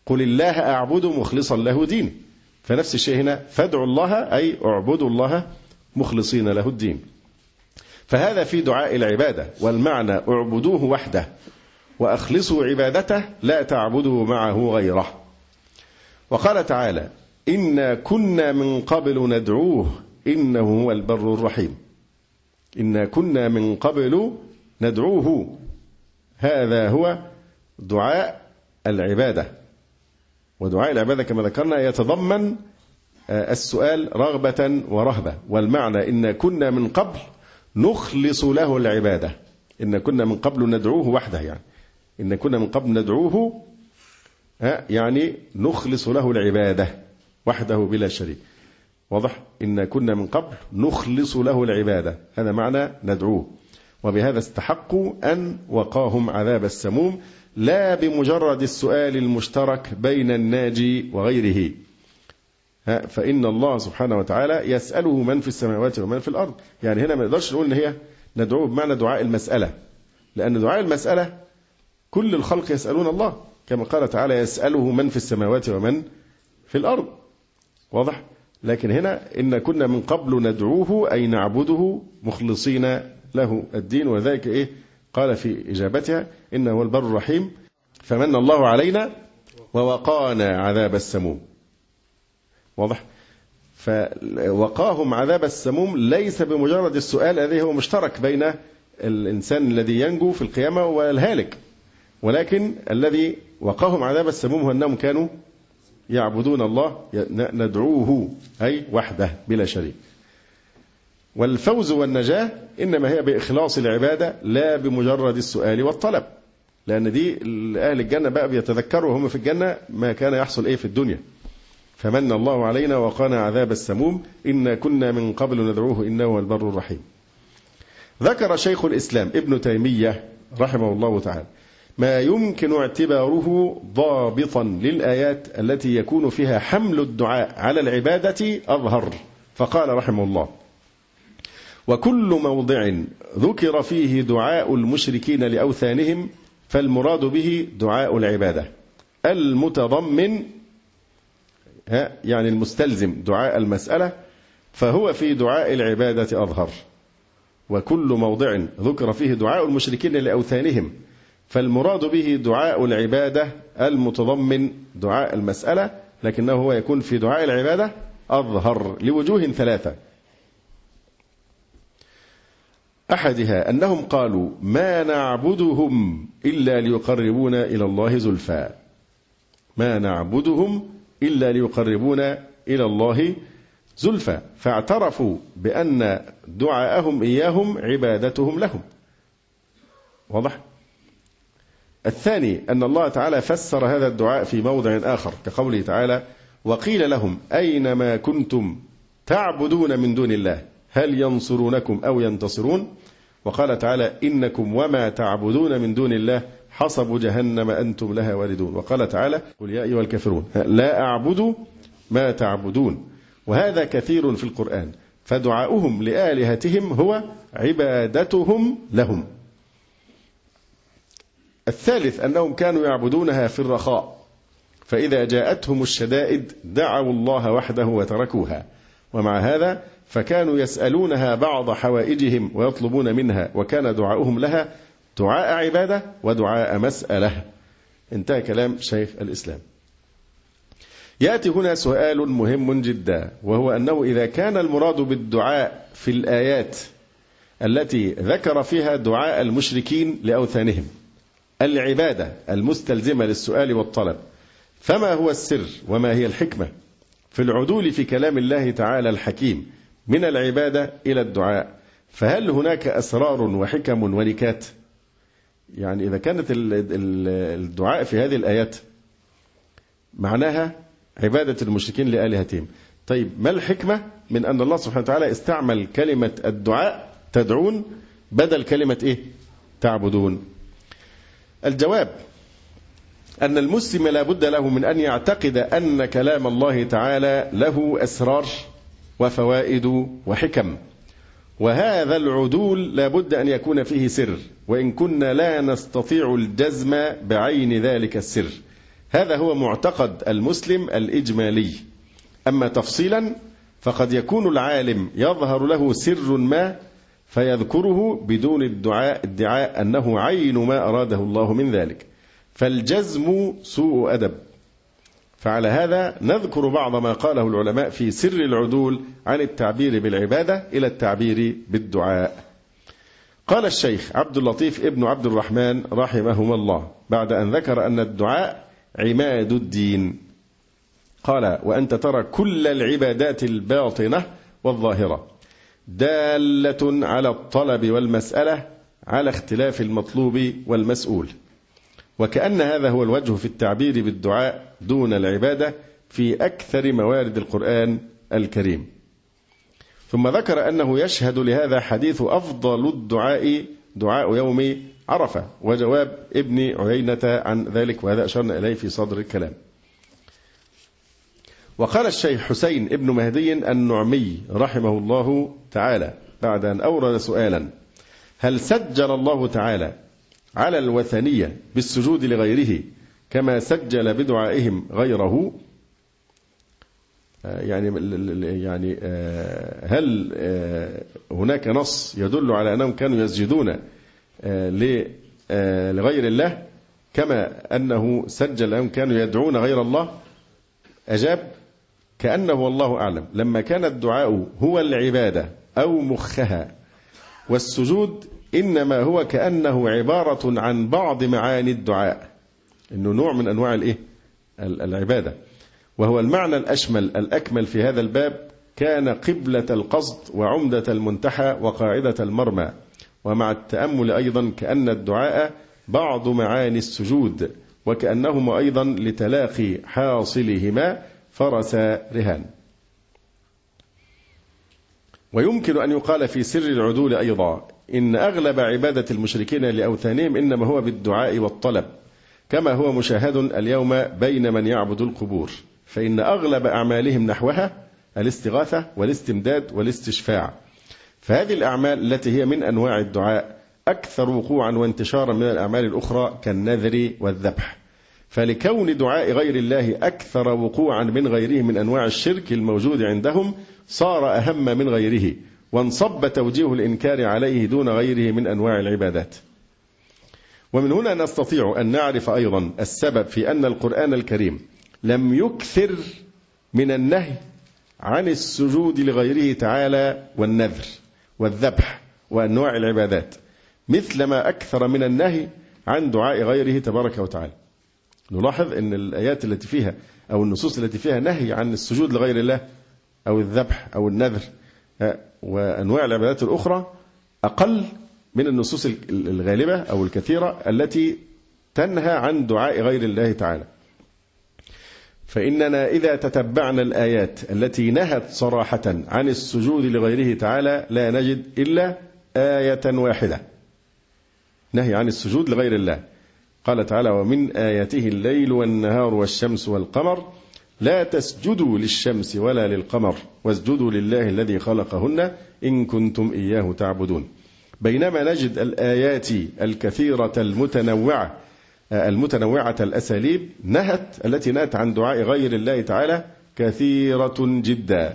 قل الله أعبد مخلصا له دين. فنفس الشيء هنا، فادعوا الله أي اعبدوا الله مخلصين له الدين. فهذا في دعاء العبادة، والمعنى اعبدوه وحده وأخلصوا عبادته لا تعبدوا معه غيره. وقال تعالى إنا كنا من قبل ندعوه إنه هو البر الرحيم. إنا كنا من قبل ندعوه، هذا هو دعاء العبادة. ودعاء العبادة كما ذكرنا يتضمن السؤال رغبة ورهبة، والمعنى إن كنا من قبل نخلص له العبادة. إن كنا من قبل ندعوه وحده، يعني إن كنا من قبل ندعوه يعني نخلص له العبادة وحده بلا شريك. واضح؟ إن كنا من قبل نخلص له العبادة، هذا معنى ندعوه. وبهذا استحقوا أن وقاهم عذاب السموم، لا بمجرد السؤال المشترك بين الناجي وغيره. فإن الله سبحانه وتعالى يسأله من في السماوات ومن في الأرض. يعني هنا ما نقدرش نقول إن هي ندعوه بمعنى دعاء المسألة، لأن دعاء المسألة كل الخلق يسألون الله، كما قال تعالى يسأله من في السماوات ومن في الأرض. واضح؟ لكن هنا إن كنا من قبل ندعوه أي نعبده مخلصين له الدين. وذلك قال في إجابتها إنه هو البر الرحيم فمن الله علينا ووقانا عذاب السموم. واضح؟ فوقاهم عذاب السموم ليس بمجرد السؤال الذي هو مشترك بين الإنسان الذي ينجو في القيامة والهالك، ولكن الذي وقاهم عذاب السموم هو أنهم كانوا يعبدون الله ندعوه أي وحده بلا شريك. والفوز والنجاة إنما هي بإخلاص العبادة لا بمجرد السؤال والطلب، لأن دي أهل الجنة بقى بيتذكروا هم في الجنة ما كان يحصل في الدنيا. فمن الله علينا وقانا عذاب السموم إنا كنا من قبل ندعوه إنه هو البر الرحيم. ذكر شيخ الإسلام ابن تيمية رحمه الله تعالى ما يمكن اعتباره ضابطا للآيات التي يكون فيها حمل الدعاء على العبادة أظهر، فقال رحمه الله وكل موضع ذكر فيه دعاء المشركين لأوثانهم فالمراد به دعاء العبادة المتضمن يعني المستلزم دعاء المسألة فهو في دعاء العبادة أظهر. وكل موضع ذكر فيه دعاء المشركين لأوثانهم فالمراد به دعاء العبادة المتضمن دعاء المسألة، لكنه هو يكون في دعاء العبادة أظهر لوجوه ثلاثة. أحدها أنهم قالوا ما نعبدهم إلا ليقربونا إلى الله زلفى، ما نعبدهم إلا ليقربونا إلى الله زلفى، فاعترفوا بأن دعاءهم إياهم عبادتهم لهم. واضح؟ الثاني أن الله تعالى فسر هذا الدعاء في موضع آخر كقوله تعالى وقيل لهم أين ما كنتم تعبدون من دون الله هل ينصرونكم أو ينتصرون، وقال تعالى إنكم وما تعبدون من دون الله حصب جهنم أنتم لها واردون، وقال تعالى قل يا أيها الكافرون لا أعبد ما تعبدون. وهذا كثير في القرآن، فدعاؤهم لآلهتهم هو عبادتهم لهم. الثالث أنهم كانوا يعبدونها في الرخاء، فإذا جاءتهم الشدائد دعوا الله وحده وتركوها، ومع هذا فكانوا يسألونها بعض حوائجهم ويطلبون منها، وكان دعاؤهم لها دعاء عبادة ودعاء مسألة. انتهى كلام شيخ الإسلام. يأتي هنا سؤال مهم جدا، وهو أنه إذا كان المراد بالدعاء في الآيات التي ذكر فيها دعاء المشركين لأوثانهم العبادة المستلزمة للسؤال والطلب، فما هو السر وما هي الحكمة في العدول في كلام الله تعالى الحكيم من العبادة إلى الدعاء؟ فهل هناك أسرار وحكم ونكات؟ يعني إذا كانت الدعاء في هذه الآيات معناها عبادة المشركين لآلهتهم، طيب ما الحكمة من أن الله سبحانه وتعالى استعمل كلمة الدعاء تدعون بدل كلمة تعبدون؟ الجواب أن المسلم لا بد له من أن يعتقد أن كلام الله تعالى له أسرار وفوائد وحكم، وهذا العدول لا بد أن يكون فيه سر، وإن كنا لا نستطيع الجزم بعين ذلك السر، هذا هو معتقد المسلم الإجمالي. أما تفصيلا فقد يكون العالم يظهر له سر ما فيذكره بدون ادعاء أنه عين ما أراده الله من ذلك، فالجزم سوء أدب. فعلى هذا نذكر بعض ما قاله العلماء في سر العدول عن التعبير بالعبادة إلى التعبير بالدعاء. قال الشيخ عبد اللطيف ابن عبد الرحمن رحمهما الله بعد أن ذكر أن الدعاء عماد الدين، قال: وأنت ترى كل العبادات الباطنة والظاهرة دالة على الطلب والمسألة على اختلاف المطلوب والمسؤول، وكأن هذا هو الوجه في التعبير بالدعاء دون العبادة في أكثر موارد القرآن الكريم. ثم ذكر أنه يشهد لهذا حديث أفضل الدعاء دعاء يوم عرفة، وجواب ابن عيينة عن ذلك، وهذا أشرنا إليه في صدر الكلام. وقال الشيخ حسين ابن مهدي النعمي رحمه الله تعالى بعد أن أورد سؤالا: هل سجل الله تعالى على الوثنية بالسجود لغيره كما سجل بدعائهم غيره؟ يعني هل هناك نص يدل على أنهم كانوا يسجدون لغير الله كما أنه سجل أنهم كانوا يدعون غير الله؟ أجاب: كأنه والله أعلم لما كان الدعاء هو العبادة أو مخها، والسجود إنما هو كأنه عبارة عن بعض معاني الدعاء، إنه نوع من أنواع العبادة، وهو المعنى الأشمل الأكمل في هذا الباب، كان قبلة القصد وعمدة المنتحى وقاعدة المرمى. ومع التأمل أيضا كأن الدعاء بعض معاني السجود، وكأنهما أيضا لتلاقي حاصلهما فرس رهان. ويمكن أن يقال في سر العدول أيضا إن أغلب عبادة المشركين لأوثانهم إنما هو بالدعاء والطلب، كما هو مشاهد اليوم بين من يعبد القبور، فإن أغلب أعمالهم نحوها الاستغاثة والاستمداد والاستشفاع. فهذه الأعمال التي هي من أنواع الدعاء أكثر وقوعا وانتشارا من الأعمال الأخرى كالنذر والذبح. فلكون دعاء غير الله أكثر وقوعا من غيره من أنواع الشرك الموجود عندهم صار أهم من غيره، وانصب توجيه الإنكار عليه دون غيره من أنواع العبادات. ومن هنا نستطيع أن نعرف أيضا السبب في أن القرآن الكريم لم يكثر من النهي عن السجود لغيره تعالى والنذر والذبح وأنواع العبادات، مثل ما أكثر من النهي عن دعاء غيره تبارك وتعالى. نلاحظ أن الآيات التي فيها أو النصوص التي فيها نهي عن السجود لغير الله أو الذبح أو النذر وأنواع العبادات الأخرى أقل من النصوص الغالبة أو الكثيرة التي تنهى عن دعاء غير الله تعالى. فإننا إذا تتبعنا الآيات التي نهت صراحة عن السجود لغيره تعالى لا نجد إلا آية واحدة نهي عن السجود لغير الله. قال تعالى: ومن آياته الليل والنهار والشمس والقمر لا تسجدوا للشمس ولا للقمر واسجدوا لله الذي خلقهن إن كنتم إياه تعبدون. بينما نجد الآيات الكثيرة المتنوعة الأساليب التي نهت عن دعاء غير الله تعالى كثيرة جدا.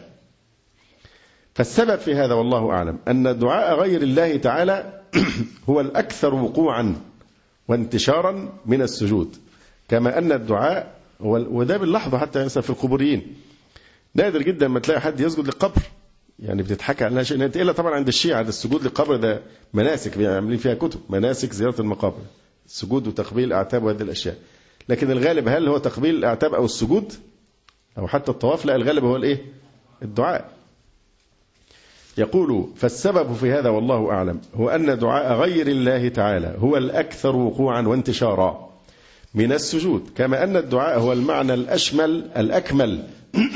فالسبب في هذا والله أعلم أن دعاء غير الله تعالى هو الأكثر وقوعا وانتشارا من السجود، كما أن الدعاء وده باللحظة حتى في القبوريين نادر جدا ما تلاقي حد يسجد للقبر، يعني بتتحكى عنها شيء إلا طبعا عند الشيعة السجود للقبر ده مناسك بيعملين فيها كتب، مناسك زيارة المقابر، السجود وتقبيل الأعتاب وهذه الأشياء. لكن الغالب هل هو تقبيل الأعتاب أو السجود أو حتى الطواف؟ لا، الغالب هو الدعاء. يقول: فالسبب في هذا والله أعلم هو أن دعاء غير الله تعالى هو الأكثر وقوعا وانتشارا من السجود، كما أن الدعاء هو المعنى الأشمل الأكمل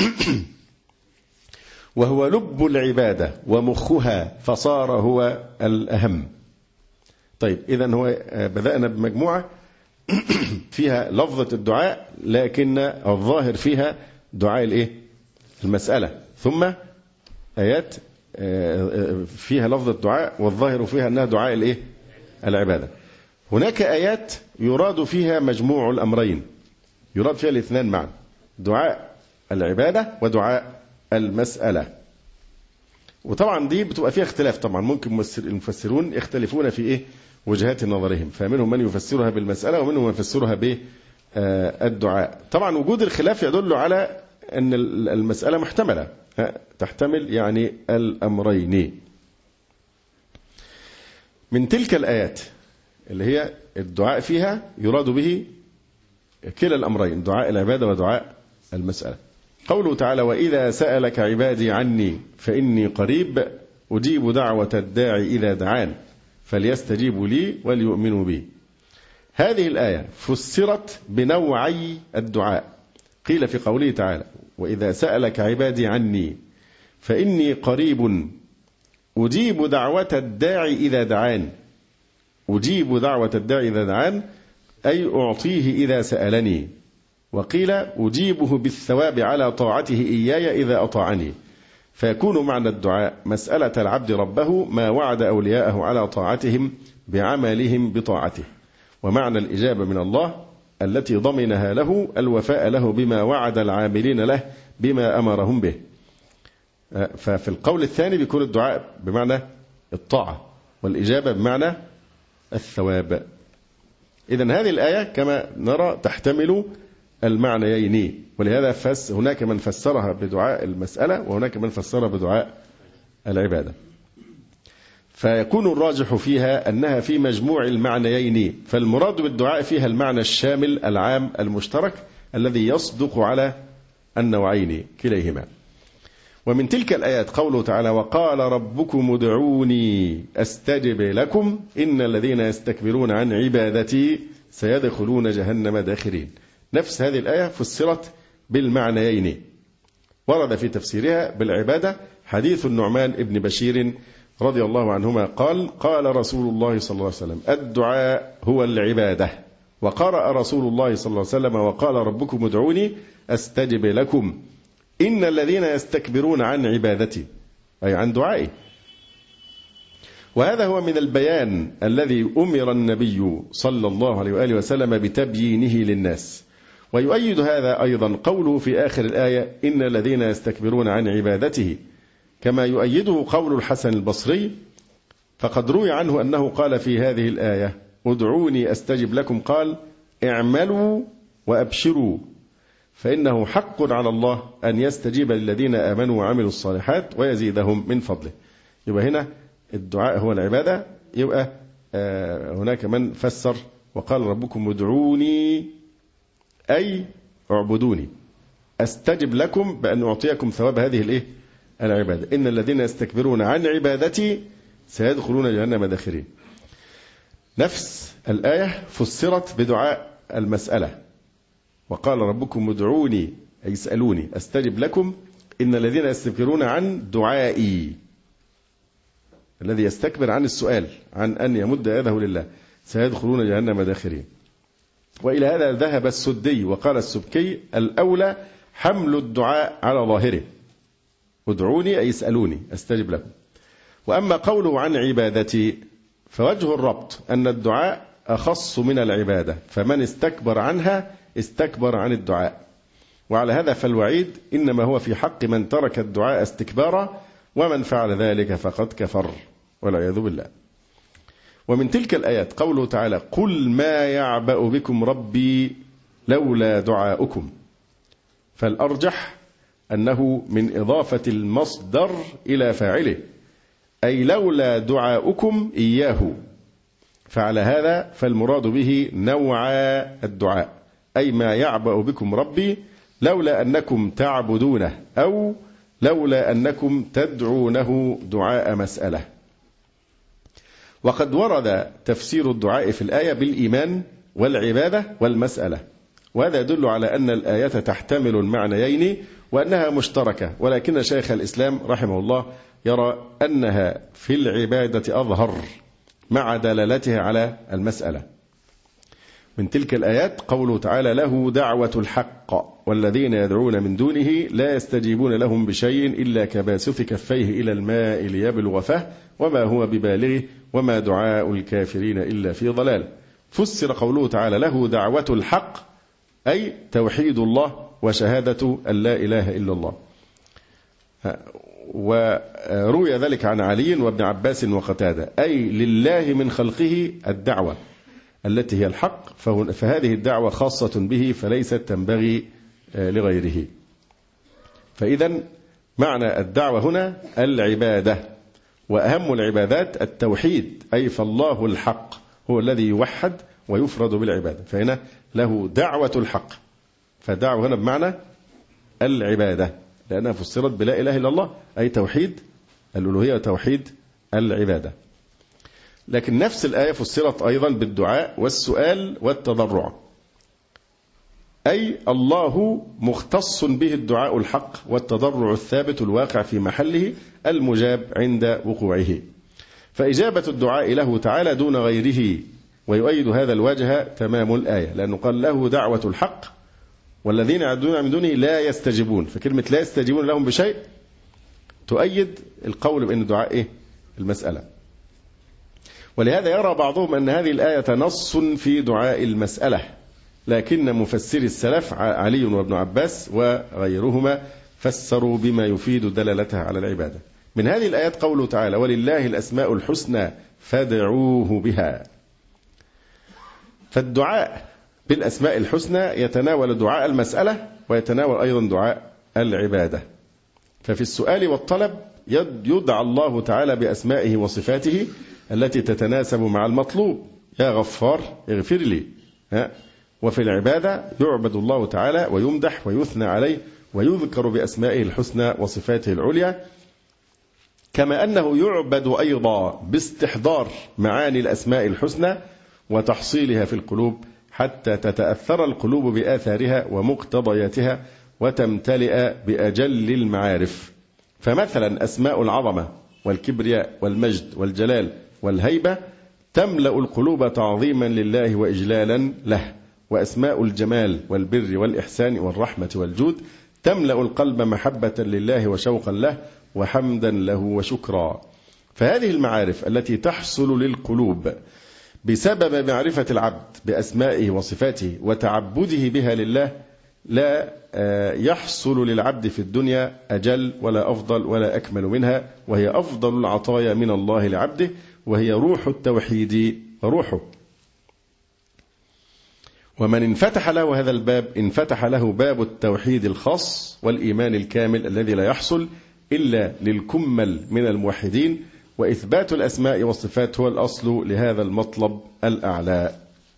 وهو لب العبادة ومخها، فصار هو الأهم. طيب، إذن هو بدأنا بمجموعة فيها لفظة الدعاء لكن الظاهر فيها دعاء المسألة، ثم آيات فيها لفظة الدعاء والظاهر فيها أنها دعاء العبادة. هناك آيات يراد فيها مجموع الأمرين، يراد فيها الاثنان معا، دعاء العبادة ودعاء المسألة. وطبعا دي بتبقى فيها اختلاف، طبعا ممكن المفسرون يختلفون في إيه وجهات نظرهم، فمنهم من يفسرها بالمسألة ومنهم من يفسرها بالدعاء. طبعا وجود الخلاف يدل على أن المسألة محتملة، تحتمل يعني الأمرين. من تلك الآيات اللي هي الدعاء فيها يراد به كلا الأمرين، دعاء العبادة ودعاء المسألة. قوله تعالى: وإذا سألك عبادي عني فإني قريب أجيب دعوة الداعي إذا دعان فليستجيبوا لي وليؤمنوا بي. هذه الآية فسرت بنوعي الدعاء. قيل في قوله تعالى: وإذا سألك عبادي عني فإني قريب أجيب دعوة الداعي إذا دعان. أجيب دعوة الداعي إذا دعان أي أعطيه إذا سألني. وقيل أجيبه بالثواب على طاعته إياي إذا أطاعني. فيكون معنى الدعاء مسألة العبد ربه ما وعد أولياءه على طاعتهم بعملهم بطاعته، ومعنى الإجابة من الله التي ضمنها له الوفاء له بما وعد العاملين له بما أمرهم به. ففي القول الثاني بيكون الدعاء بمعنى الطاعة والإجابة بمعنى الثواب. إذن هذه الآية كما نرى تحتمل المعنيين، ولهذا هناك من فسرها بدعاء المسألة وهناك من فسرها بدعاء العبادة. فيكون الراجح فيها أنها في مجموع المعنيين، فالمراد بالدعاء فيها المعنى الشامل العام المشترك الذي يصدق على النوعين كليهما. ومن تلك الآيات قوله تعالى: وقال ربكم ادعوني أستجب لكم إن الذين يستكبرون عن عبادتي سيدخلون جهنم داخرين. نفس هذه الآية فسرت بالمعنيين. ورد في تفسيرها بالعبادة حديث النعمان ابن بشير رضي الله عنهما قال: قال رسول الله صلى الله عليه وسلم: الدعاء هو العبادة. وقرأ رسول الله صلى الله عليه وسلم: وقال ربكم ادعوني أستجب لكم إن الذين يستكبرون عن عبادتي، أي عن دعائي. وهذا هو من البيان الذي أمر النبي صلى الله عليه وآله وسلم بتبيينه للناس. ويؤيد هذا أيضا قوله في آخر الآية: إن الذين يستكبرون عن عبادته، كما يؤيده قول الحسن البصري. فقد روي عنه أنه قال في هذه الآية: ادعوني أستجب لكم، قال: اعملوا وأبشروا فإنه حق على الله أن يستجيب للذين آمنوا وعملوا الصالحات ويزيدهم من فضله. يبقى هنا الدعاء هو العبادة. يبقى هناك من فسر وقال ربكم ادعوني أي اعبدوني أستجب لكم بأن أعطيكم ثواب هذه العبادة. إن الذين يستكبرون عن عبادتي سيدخلون جهنم داخرين. نفس الآية فسرت بدعاء المسألة. وقال ربكم ادعوني أي اسألوني أستجب لكم إن الذين يستكبرون عن دعائي، الذي يستكبر عن السؤال عن أن يمد يده لله سيدخلون جهنم داخرين. وإلى هذا ذهب السدي وقال السبكي: الأولى حمل الدعاء على ظاهره، ادعوني أي اسألوني أستجب لكم. وأما قوله عن عبادتي فوجه الربط أن الدعاء أخص من العبادة، فمن استكبر عنها استكبر عن الدعاء. وعلى هذا فالوعيد إنما هو في حق من ترك الدعاء استكبارا، ومن فعل ذلك فقد كفر والعياذ بالله. ومن تلك الآيات قوله تعالى: قل ما يعبأ بكم ربي لولا دعاؤكم. فالأرجح أنه من إضافة المصدر إلى فاعله، أي لولا دعاؤكم إياه. فعلى هذا فالمراد به نوع الدعاء، أي ما يعبأ بكم ربي لولا أنكم تعبدونه، أو لولا أنكم تدعونه دعاء مسألة. وقد ورد تفسير الدعاء في الآية بالإيمان والعبادة والمسألة، وهذا يدل على أن الآية تحتمل المعنيين وأنها مشتركة، ولكن شيخ الإسلام رحمه الله يرى أنها في العبادة أظهر مع دلالتها على المسألة. من تلك الآيات قوله تعالى: له دعوة الحق والذين يدعون من دونه لا يستجيبون لهم بشيء إلا كباسط كفيه إلى الماء ليبلغ فاه وما هو ببالغه وما دعاء الكافرين إلا في ضلال. فسر قوله تعالى له دعوة الحق أي توحيد الله وشهادة أن لا إله إلا الله. وروي ذلك عن علي وابن عباس وقتادة، أي لله من خلقه الدعوة التي هي الحق، فهذه الدعوة خاصة به فليست تنبغي لغيره. فإذا معنى الدعوة هنا العبادة، وأهم العبادات التوحيد، أي فالله الحق هو الذي يوحد ويفرد بالعبادة، فهنا له دعوة الحق، فدعوة هنا بمعنى العبادة لأنها فسرت بلا إله إلا الله، أي توحيد الألوهية وتوحيد العبادة. لكن نفس الآية فسرت أيضا بالدعاء والسؤال والتضرع، أي الله مختص به الدعاء الحق والتضرع الثابت الواقع في محله المجاب عند وقوعه، فإجابة الدعاء له تعالى دون غيره. ويؤيد هذا الوجه تمام الآية، لأنه قال له دعوة الحق والذين يدعون من دونه لا يستجيبون، فكلمة لا يستجيبون لهم بشيء تؤيد القول بأن الدعاء إيه؟ المسألة. ولهذا يرى بعضهم أن هذه الآية نص في دعاء المسألة، لكن مفسري السلف علي وابن عباس وغيرهما فسروا بما يفيد دلالتها على العبادة. من هذه الآيات قوله تعالى ولله الأسماء الحسنى فادعوه بها، فالدعاء بالأسماء الحسنى يتناول دعاء المسألة ويتناول أيضا دعاء العبادة. ففي السؤال والطلب يدعى الله تعالى بأسمائه وصفاته التي تتناسب مع المطلوب، يا غفار اغفر لي. وفي العبادة يعبد الله تعالى ويمدح ويثنى عليه ويذكر بأسمائه الحسنى وصفاته العليا، كما أنه يعبد أيضا باستحضار معاني الأسماء الحسنى وتحصيلها في القلوب حتى تتأثر القلوب بآثارها ومقتضياتها وتمتلئ بأجل المعارف. فمثلا أسماء العظمة والكبرياء والمجد والجلال والهيبة تملأ القلوب تعظيما لله وإجلالا له، وأسماء الجمال والبر والإحسان والرحمة والجود تملأ القلب محبة لله وشوقا له وحمدا له وشكرا. فهذه المعارف التي تحصل للقلوب بسبب معرفة العبد بأسمائه وصفاته وتعبده بها لله لا يحصل للعبد في الدنيا أجل ولا أفضل ولا أكمل منها، وهي أفضل العطايا من الله لعبده، وهي روح التوحيد وروحه. ومن انفتح له هذا الباب انفتح له باب التوحيد الخاص والإيمان الكامل الذي لا يحصل إلا للكمل من الموحدين، وإثبات الأسماء والصفات هو الأصل لهذا المطلب الأعلى.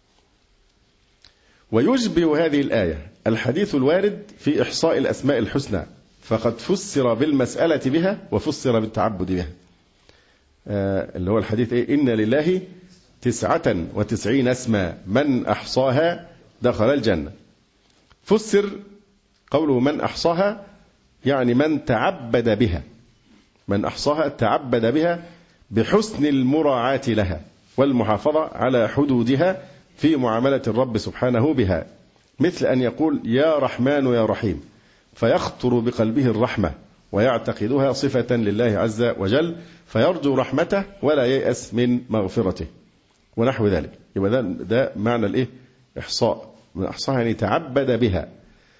ويشبه هذه الآية الحديث الوارد في إحصاء الأسماء الحسنى، فقد فسر بالمسألة بها وفسر بالتعبد بها، اللي هو الحديث إن لله 99 اسما من أحصاها دخل الجنة. فسر قوله من أحصاها يعني من تعبد بها، من أحصاها تعبد بها بحسن المراعاة لها والمحافظة على حدودها في معاملة الرب سبحانه بها، مثل أن يقول يا رحمن يا رحيم، فيخطر بقلبه الرحمة ويعتقدها صفة لله عز وجل، فيرجو رحمته ولا ييأس من مغفرته ونحو ذلك. يبقى ده معنى الإيه؟ إحصاء، من أحصاها يعني تعبد بها.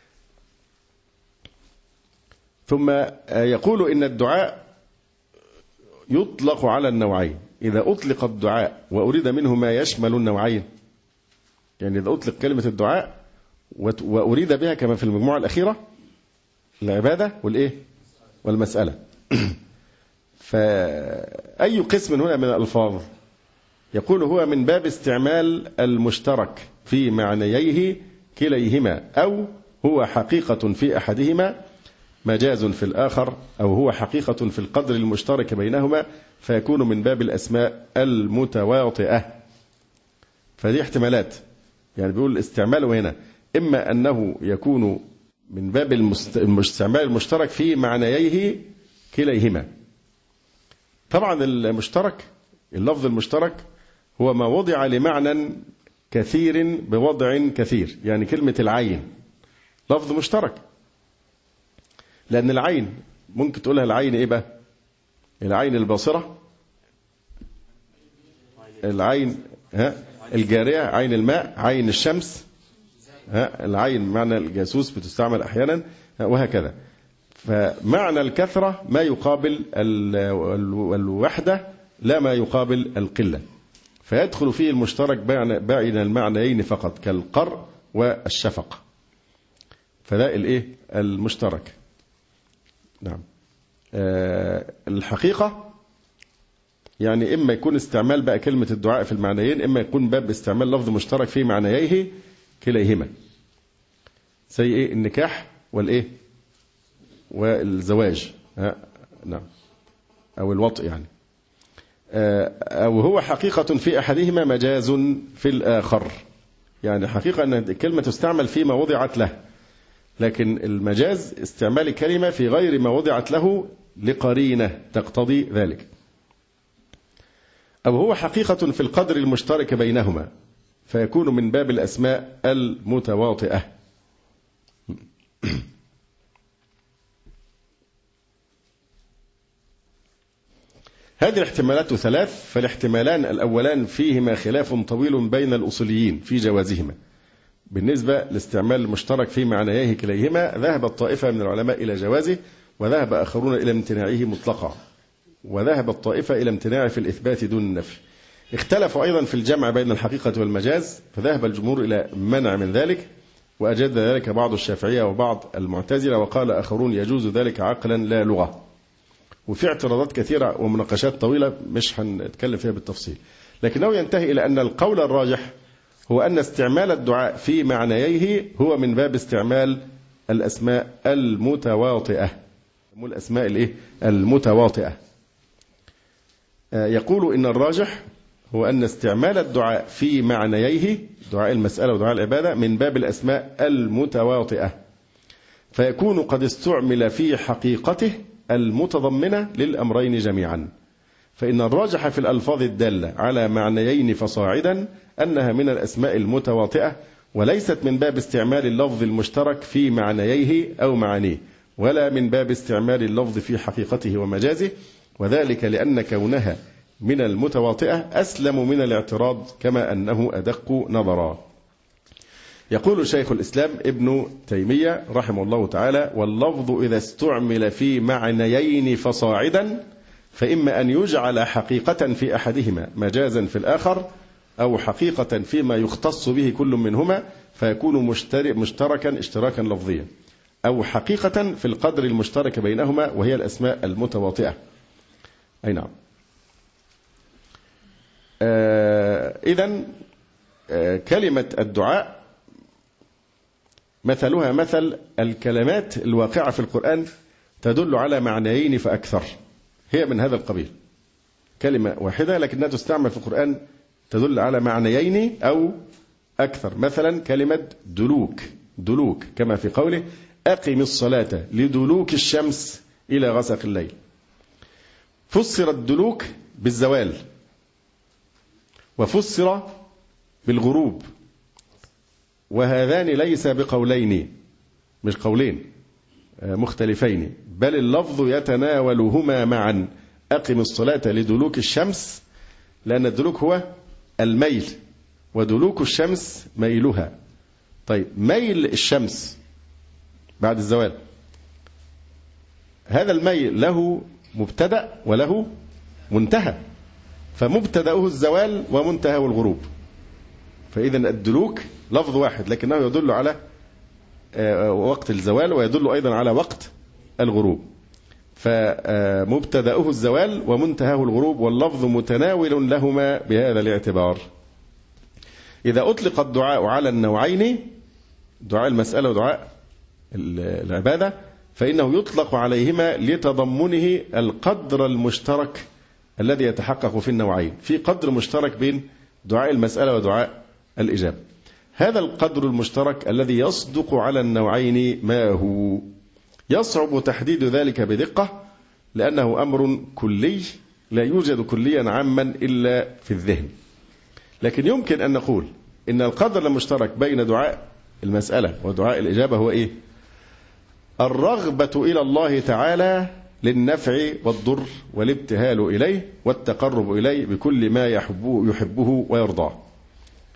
ثم يقول إن الدعاء يطلق على النوعين، إذا أطلق الدعاء وأريد منه ما يشمل النوعين، يعني إذا أطلق كلمة الدعاء وأريد بها كما في المجموعة الأخيرة العبادة والإيه؟ والمسألة. فأي قسم هنا من الألفاظ يقول هو من باب استعمال المشترك في معنييه كليهما، أو هو حقيقة في أحدهما مجاز في الآخر، أو هو حقيقة في القدر المشترك بينهما فيكون من باب الأسماء المتواطئة. فدي احتمالات، يعني بيقول استعماله هنا إما أنه يكون من باب الاستعمال المشترك في معنييه كليهما. طبعا المشترك، اللفظ المشترك هو ما وضع لمعنى كثير بوضع كثير، يعني كلمة العين لفظ مشترك، لأن العين ممكن تقولها العين إيه بقى؟ العين الباصرة، العين الجارية، عين الماء، عين الشمس، العين معنى الجاسوس بتستعمل أحيانا وهكذا. فمعنى الكثرة ما يقابل الوحدة لا ما يقابل القلة، فيدخل فيه المشترك بين المعنيين فقط كالقر والشفق، فده الإيه المشترك. نعم. الحقيقة يعني إما يكون استعمال بقى كلمة الدعاء في المعنيين، إما يكون باب استعمال لفظ مشترك في معنييه كليهما، زي إيه النكاح والإيه والزواج، نعم، أو الوطء يعني. أو هو حقيقة في أحدهما مجاز في الآخر، يعني حقيقة أن الكلمة تستعمل فيما وضعت له، لكن المجاز استعمال كلمة في غير ما وضعت له لقرينة تقتضي ذلك. أو هو حقيقة في القدر المشترك بينهما فيكون من باب الأسماء المتواطئة. هذه الاحتمالات ثلاث، فالاحتمالان الأولان فيهما خلاف طويل بين الأصوليين في جوازهما. بالنسبة لاستعمال المشترك في معنييه كليهما ذهبت طائفة من العلماء إلى جوازه، وذهب آخرون إلى امتناعه مطلقا، وذهبت طائفة إلى امتناعه في الإثبات دون النفي. اختلفوا أيضا في الجمع بين الحقيقة والمجاز، فذهب الجمهور إلى منع من ذلك، وأجاد ذلك بعض الشافعية وبعض المعتزلة، وقال آخرون يجوز ذلك عقلا لا لغة. وفي اعتراضات كثيرة ومناقشات طويلة مش هنتكلم فيها بالتفصيل، لكنه ينتهي إلى أن القول الراجح هو أن استعمال الدعاء في معنييه هو من باب استعمال الأسماء المتواطئة، الأسماء المتواطئة. يقول إن الراجح هو أن استعمال الدعاء في معنييه، دعاء المسألة ودعاء العبادة، من باب الأسماء المتواطئة، فيكون قد استعمل في حقيقته المتضمنة للأمرين جميعا. فإن الراجح في الألفاظ الدالة على معنيين فصاعدا أنها من الأسماء المتواطئة، وليست من باب استعمال اللفظ المشترك في معنييه أو معانيه، ولا من باب استعمال اللفظ في حقيقته ومجازه، وذلك لأن كونها من المتواطئة أسلم من الاعتراض، كما أنه أدق نظرا. يقول شيخ الإسلام ابن تيمية رحمه الله تعالى: واللفظ إذا استعمل في معنيين فصاعدا فإما أن يجعل حقيقة في أحدهما مجازا في الآخر، أو حقيقة فيما يختص به كل منهما فيكون مشتركا اشتراكا لفظيا، أو حقيقة في القدر المشترك بينهما وهي الأسماء المتواطئة. أي نعم. إذن كلمة الدعاء مثلها مثل الكلمات الواقعة في القرآن تدل على معنيين فأكثر، هي من هذا القبيل، كلمة واحدة لكنها تستعمل في القرآن تدل على معنيين أو أكثر. مثلا كلمة دلوك كما في قوله: أقم الصلاة لدلوك الشمس إلى غسق الليل. فسر الدلوك بالزوال، وفسر بالغروب، وهذان ليس بقولين، مش قولين مختلفين، بل اللفظ يتناولهما معا. أقم الصلاة لدلوك الشمس، لأن الدلوك هو الميل، ودلوك الشمس ميلها. طيب ميل الشمس بعد الزوال، هذا الميل له مبتدأ وله منتهى، فمبتدأه الزوال ومنتهى الغروب. فإذا الدلوك لفظ واحد لكنه يدل على وقت الزوال ويدل أيضا على وقت الغروب، فمبتدأه الزوال ومنتهاه الغروب، واللفظ متناول لهما بهذا الاعتبار. إذا أطلق الدعاء على النوعين، دعاء المسألة ودعاء العبادة، فإنه يطلق عليهما لتضمنه القدر المشترك الذي يتحقق في النوعين. في قدر مشترك بين دعاء المسألة ودعاء الإجابة. هذا القدر المشترك الذي يصدق على النوعين ما هو؟ يصعب تحديد ذلك بدقة، لأنه أمر كلي لا يوجد كليا عاما إلا في الذهن. لكن يمكن أن نقول إن القدر المشترك بين دعاء المسألة ودعاء الإجابة هو إيه؟ الرغبة إلى الله تعالى للنفع والضر والابتهال إليه والتقرب إليه بكل ما يحبه ويرضاه.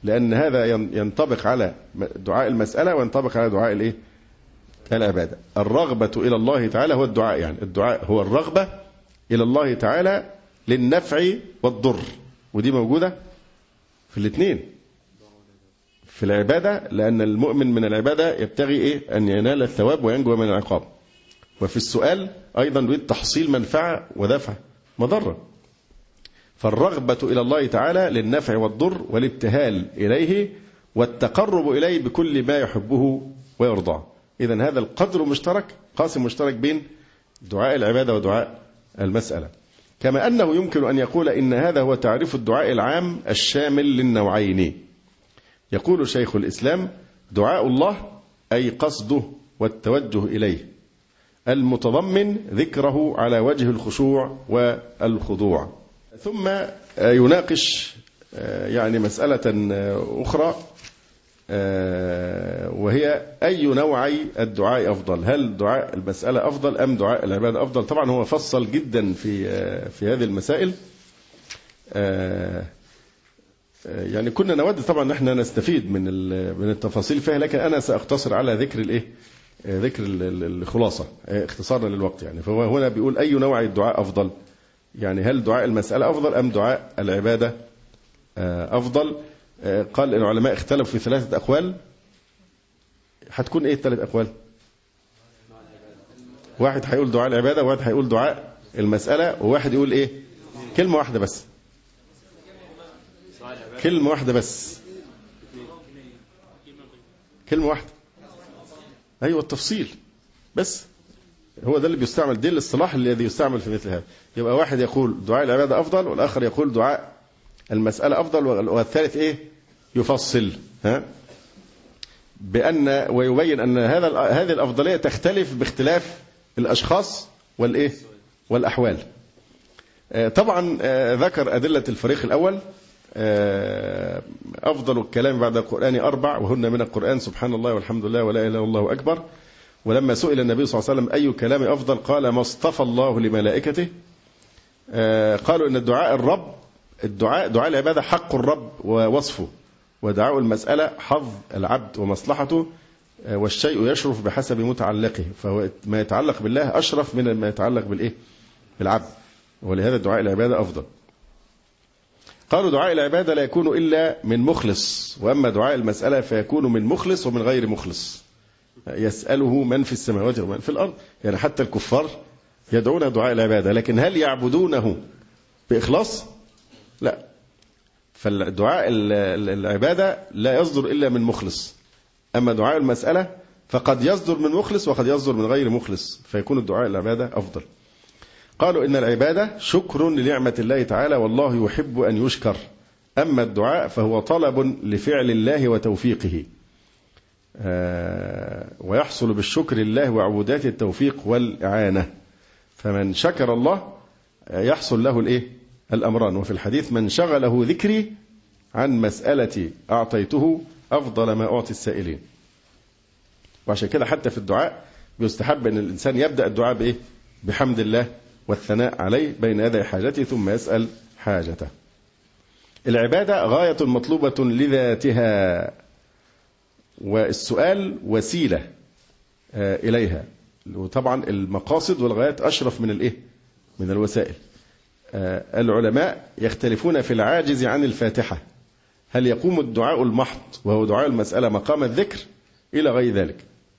لأن هذا ينطبق على دعاء المسألة وينطبق على دعاء الإيه؟ العبادة. الرغبة إلى الله تعالى هو الدعاء، يعني الدعاء هو الرغبة إلى الله تعالى للنفع والضر، ودي موجودة في الاثنين في العبادة، لأن المؤمن من العبادة يبتغي إيه؟ أن ينال الثواب وينجو من العقاب. وفي السؤال أيضا يريد تحصيل منفعة ودفع مضرة. فالرغبة إلى الله تعالى للنفع والضر والابتهال إليه والتقرب إليه بكل ما يحبه ويرضاه. إذن هذا القدر مشترك، قاسم مشترك بين دعاء العبادة ودعاء المسألة. كما أنه يمكن أن يقول إن هذا هو تعريف الدعاء العام الشامل للنوعين. يقول شيخ الإسلام: دعاء الله أي قصده والتوجه إليه، المتضمن ذكره على وجه الخشوع والخضوع. ثم يناقش يعني مسألة أخرى، وهي أي نوعي الدعاء أفضل؟ هل دعاء المسألة أفضل أم دعاء العبادة أفضل؟ طبعا هو فصل جدا في هذه المسائل. يعني كنا نود طبعا نحن نستفيد من التفاصيل فيها، لكن أنا سأختصر على ذكر الخلاصة اختصارا للوقت. يعني فهو هنا بيقول أي نوع الدعاء أفضل، يعني هل دعاء المسألة أفضل أم دعاء العبادة أفضل؟ قال العلماء اختلفوا في 3 أقوال. هتكون إيه ال3 أقوال؟ واحد هيقول دعاء العبادة، وواحد هيقول دعاء المسألة، وواحد يقول إيه؟ كلمة واحدة بس. كلمة واحدة بس. كلمة واحدة. أيوة التفصيل بس هو ده اللي بيستعمل، دي الاصطلاح الذي يستعمل في مثل هذا. يبقى واحد يقول دعاء العبادة أفضل، والآخر يقول دعاء المسألة أفضل، والثالث إيه؟ يفصل بأن ويبين أن هذه الأفضلية تختلف باختلاف الأشخاص والإيه؟ والأحوال. طبعا ذكر أدلة الفريق الأول: أفضل الكلام بعد القرآن 4 وهن من القرآن سبحان الله والحمد لله ولا إله إلا الله أكبر. ولما سئل النبي صلى الله عليه وسلم أي كلام أفضل قال: ما اصطفى الله لملائكته. قالوا إن دعاء العبادة حق الرب ووصفه، ودعاء المسألة حظ العبد ومصلحته، والشيء يشرف بحسب متعلقه، فهو ما يتعلق بالله أشرف من ما يتعلق بالعبد، ولهذا دعاء العبادة أفضل. قالوا دعاء العبادة لا يكون إلا من مخلص، وأما دعاء المسألة فيكون من مخلص ومن غير مخلص، يسأله من في السماوات ومن في الأرض. يعني حتى الكفار يدعون دعاء العبادة، لكن هل يعبدونه بإخلاص؟ لا. فالدعاء العبادة لا يصدر إلا من مخلص، أما دعاء المسألة فقد يصدر من مخلص وقد يصدر من غير مخلص، فيكون الدعاء العبادة أفضل. قالوا إن العبادة شكر لنعمة الله تعالى، والله يحب أن يشكر، أما الدعاء فهو طلب لفعل الله وتوفيقه، ويحصل بالشكر لله وعبودات التوفيق والإعانة. فمن شكر الله يحصل له الأمران. وفي الحديث: من شغله ذكري عن مسألتي أعطيته أفضل ما أعطي السائلين. وعشان كده حتى في الدعاء بيستحب أن الإنسان يبدأ الدعاء بحمد الله والثناء عليه بين يدي حاجته ثم يسأل حاجته. العبادة غاية مطلوبة لذاتها، والسؤال وسيلة إليها، وطبعا المقاصد والغايات أشرف من الوسائل. العلماء يختلفون في العاجز عن الفاتحة، هل يقوم الدعاء المحض وهو دعاء المسألة مقام الذكر إلى غير ذلك.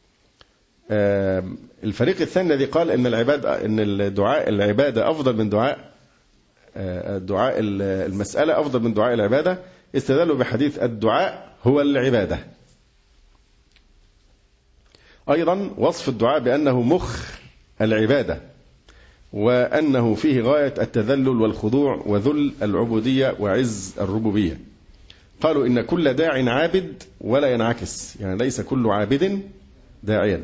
الفريق الثاني الذي قال إن الدعاء العبادة أفضل من دعاء المسألة أفضل من دعاء العبادة، استدلوا بحديث الدعاء هو العبادة. أيضا وصف الدعاء بأنه مخ العبادة، وأنه فيه غاية التذلل والخضوع وذل العبودية وعز الربوبية. قالوا إن كل داع عابد ولا ينعكس، يعني ليس كل عابد داعيا.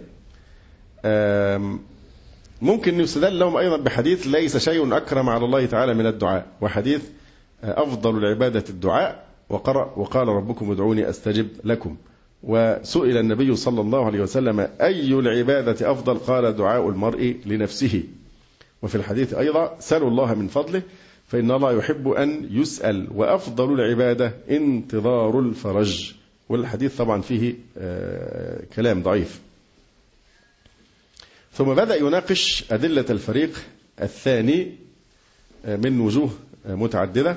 ممكن يستدل لهم أيضا بحديث: ليس شيء أكرم على الله تعالى من الدعاء، وحديث: أفضل العبادة الدعاء، وقال ربكم ادعوني أستجب لكم. وسئل النبي صلى الله عليه وسلم: أي العبادة أفضل؟ قال: دعاء المرء لنفسه. وفي الحديث أيضا: سلوا الله من فضله فإن الله يحب أن يسأل، وأفضل العبادة انتظار الفرج. والحديث طبعا فيه كلام ضعيف. ثم بدأ يناقش أدلة الفريق الثاني من وجوه متعددة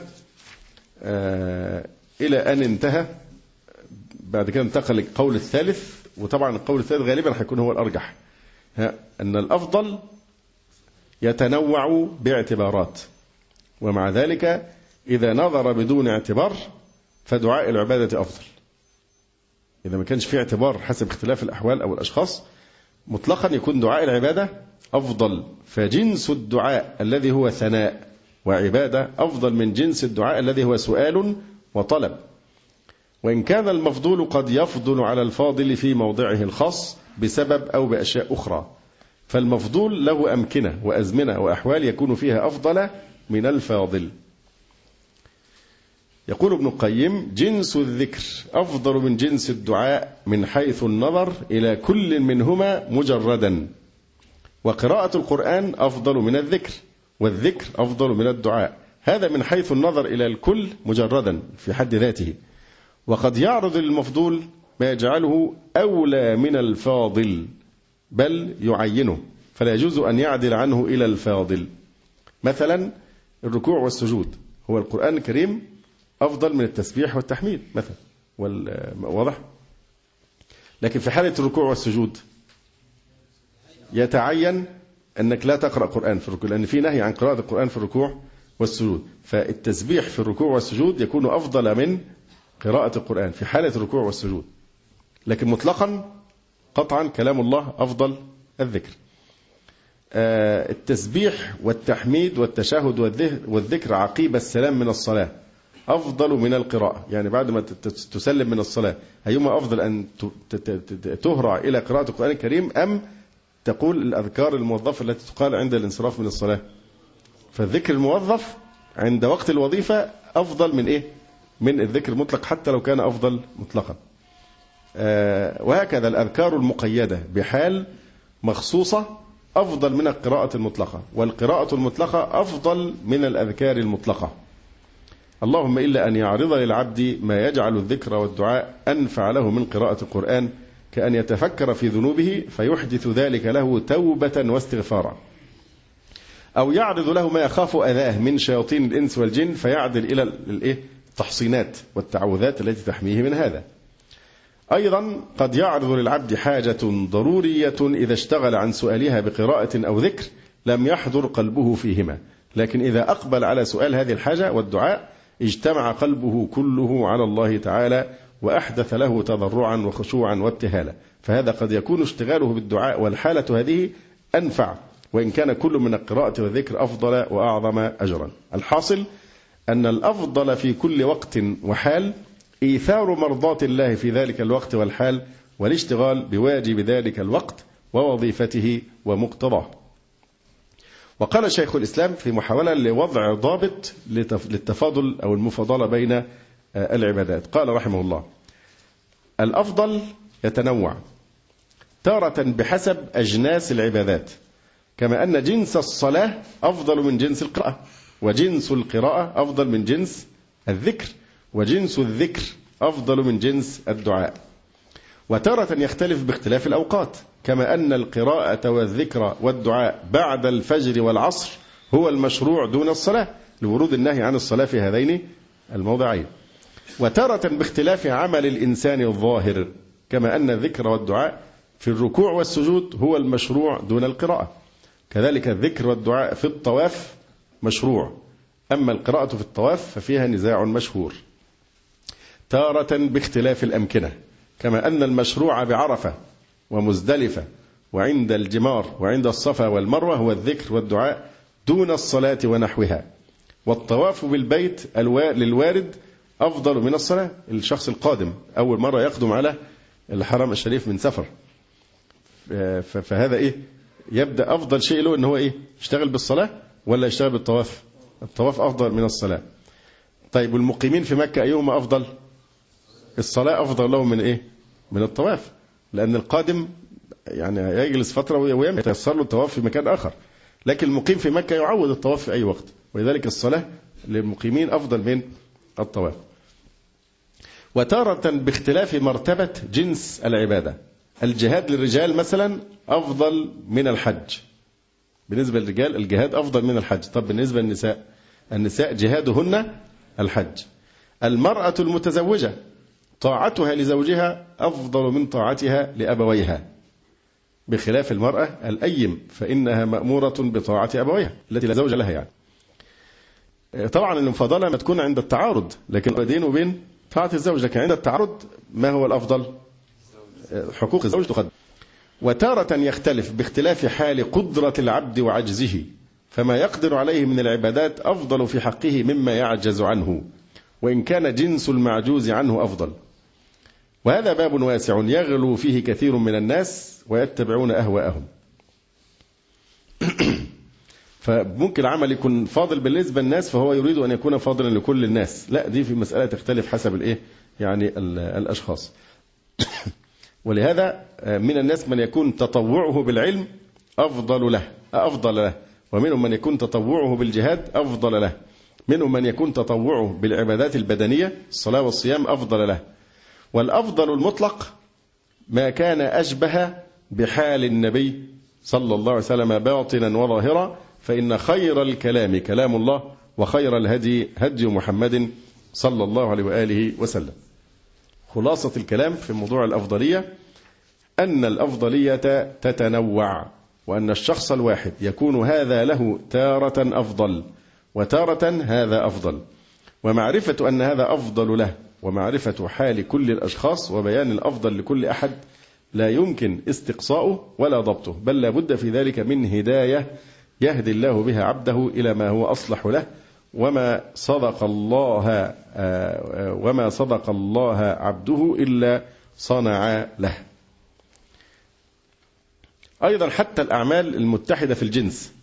إلى أن انتهى. بعد كده انتقل للقول الثالث، وطبعا القول الثالث غالبا هيكون هو الأرجح، أن الأفضل يتنوع باعتبارات، ومع ذلك إذا نظر بدون اعتبار فدعاء العبادة أفضل. إذا ما كانش في اعتبار حسب اختلاف الأحوال أو الأشخاص، مطلقا يكون دعاء العبادة أفضل. فجنس الدعاء الذي هو ثناء وعبادة أفضل من جنس الدعاء الذي هو سؤال وطلب، وإن كان المفضول قد يفضل على الفاضل في موضعه الخاص بسبب أو بأشياء أخرى، فالمفضول له أمكنة وأزمنة وأحوال يكون فيها أفضل من الفاضل. يقول ابن القيم: جنس الذكر أفضل من جنس الدعاء من حيث النظر إلى كل منهما مجردا، وقراءة القرآن أفضل من الذكر، والذكر أفضل من الدعاء، هذا من حيث النظر إلى الكل مجردا في حد ذاته. وقد يعرض للمفضول ما يجعله أولى من الفاضل، بل يعينه، فلا يجوز أن يعدل عنه إلى الفاضل. مثلا الركوع والسجود، هو القرآن الكريم أفضل من التسبيح والتحميد مثلا، واضح؟ لكن في حالة الركوع والسجود يتعين أنك لا تقرأ قرآن في الركوع، لأن في نهي عن قراءة القرآن في الركوع والسجود، فالتسبيح في الركوع والسجود يكون أفضل من قراءة القرآن في حالة الركوع والسجود. لكن مطلقا قطعا كلام الله أفضل الذكر. التسبيح والتحميد والتشهد والذكر عقيب السلام من الصلاة أفضل من القراءة، يعني بعد ما تسلم من الصلاة أيما أفضل أن تهرع إلى قراءة القرآن الكريم أم تقول الأذكار الموظفة التي تقال عند الانصراف من الصلاة؟ فالذكر الموظف عند وقت الوظيفة أفضل من إيه؟ من الذكر المطلق حتى لو كان أفضل مطلقا. وهكذا الأذكار المقيدة بحال مخصوصة أفضل من القراءة المطلقة، والقراءة المطلقة أفضل من الأذكار المطلقة. اللهم إلا أن يعرض للعبد ما يجعل الذكر والدعاء أنفع له من قراءة القرآن، كأن يتفكر في ذنوبه فيحدث ذلك له توبة واستغفارا، أو يعرض له ما يخاف أذاه من شياطين الإنس والجن فيعدل إلى التحصينات والتعوذات التي تحميه من هذا. أيضا قد يعرض للعبد حاجة ضرورية إذا اشتغل عن سؤالها بقراءة أو ذكر لم يحضر قلبه فيهما، لكن إذا أقبل على سؤال هذه الحاجة والدعاء اجتمع قلبه كله على الله تعالى وأحدث له تضرعا وخشوعا وابتهالا، فهذا قد يكون اشتغاله بالدعاء والحالة هذه أنفع، وإن كان كل من القراءة والذكر أفضل وأعظم أجرا. الحاصل أن الأفضل في كل وقت وحال إيثار مرضاة الله في ذلك الوقت والحال، والاشتغال بواجب ذلك الوقت ووظيفته ومقتضاه. وقال شيخ الإسلام في محاولة لوضع ضابط للتفاضل أو المفاضلة بين العبادات، قال رحمه الله: الأفضل يتنوع تارة بحسب أجناس العبادات، كما أن جنس الصلاة أفضل من جنس القراءة، وجنس القراءة أفضل من جنس الذكر، وجنس الذكر أفضل من جنس الدعاء. وتارة يختلف باختلاف الأوقات، كما أن القراءة والذكر والدعاء بعد الفجر والعصر هو المشروع دون الصلاة لورود النهي عن الصلاة في هذين الموضعين. وتارة باختلاف عمل الإنسان الظاهر، كما أن الذكر والدعاء في الركوع والسجود هو المشروع دون القراءة، كذلك الذكر والدعاء في الطواف مشروع، أما القراءة في الطواف ففيها نزاع مشهور. تارة باختلاف الأمكنة، كما أن المشروع بعرفة ومزدلفة وعند الجمار وعند الصفا والمروة هو الذكر والدعاء دون الصلاة ونحوها. والطواف بالبيت للوارد أفضل من الصلاة، الشخص القادم أول مرة يقدم على الحرم الشريف من سفر، فهذا إيه؟ يبدأ أفضل شيء له إن هو إيه؟ يشتغل بالصلاة ولا يشتغل بالطواف؟ الطواف أفضل من الصلاة. طيب والمقيمين في مكة أيهما أفضل؟ الصلاة أفضل له من إيه؟ من الطواف، لأن القادم يعني يجلس فترة ويتيسر له الطواف في مكان آخر، لكن المقيم في مكة يعود الطواف في أي وقت، ولذلك الصلاة للمقيمين أفضل من الطواف. وتارة باختلاف مرتبة جنس العبادة. الجهاد للرجال مثلا أفضل من الحج، بالنسبة للرجال الجهاد أفضل من الحج. طب بالنسبة للنساء، النساء جهادهن الحج. المرأة المتزوجة طاعتها لزوجها أفضل من طاعتها لأبويها، بخلاف المرأة الأيم فإنها مأمورة بطاعة أبويها التي لا زوج لها يعني. طبعا المفاضلة ما تكون عند التعارض، لكن بين وبين طاعة الزوج، لكن عند التعارض ما هو الأفضل؟ حقوق الزوج تقدم. وتارة يختلف باختلاف حال قدرة العبد وعجزه، فما يقدر عليه من العبادات أفضل في حقه مما يعجز عنه، وإن كان جنس المعجوز عنه أفضل. وهذا باب واسع يغلو فيه كثير من الناس ويتبعون أهواءهم. فممكن العمل يكون فاضل بالنسبة للناس فهو يريد أن يكون فاضلا لكل الناس، لا، دي في مسألة تختلف حسب الإيه يعني الأشخاص. ولهذا من الناس من يكون تطوعه بالعلم أفضل له، ومنهم من يكون تطوعه بالجهاد أفضل له، منهم من يكون تطوعه بالعبادات البدنية الصلاة والصيام أفضل له. والأفضل المطلق ما كان أشبه بحال النبي صلى الله عليه وسلم باطنا وظاهرا، فإن خير الكلام كلام الله وخير الهدي هدي محمد صلى الله عليه وآله وسلم. خلاصة الكلام في موضوع الأفضلية أن الأفضلية تتنوع، وأن الشخص الواحد يكون هذا له تارة أفضل وتارة هذا أفضل، ومعرفة أن هذا أفضل له ومعرفة حال كل الأشخاص وبيان الأفضل لكل أحد لا يمكن استقصاؤه ولا ضبطه، بل لا بد في ذلك من هداية يهدي الله بها عبده إلى ما هو أصلح له. وما صدق الله عبده إلا صنع له. أيضا حتى الأعمال المتحدة في الجنس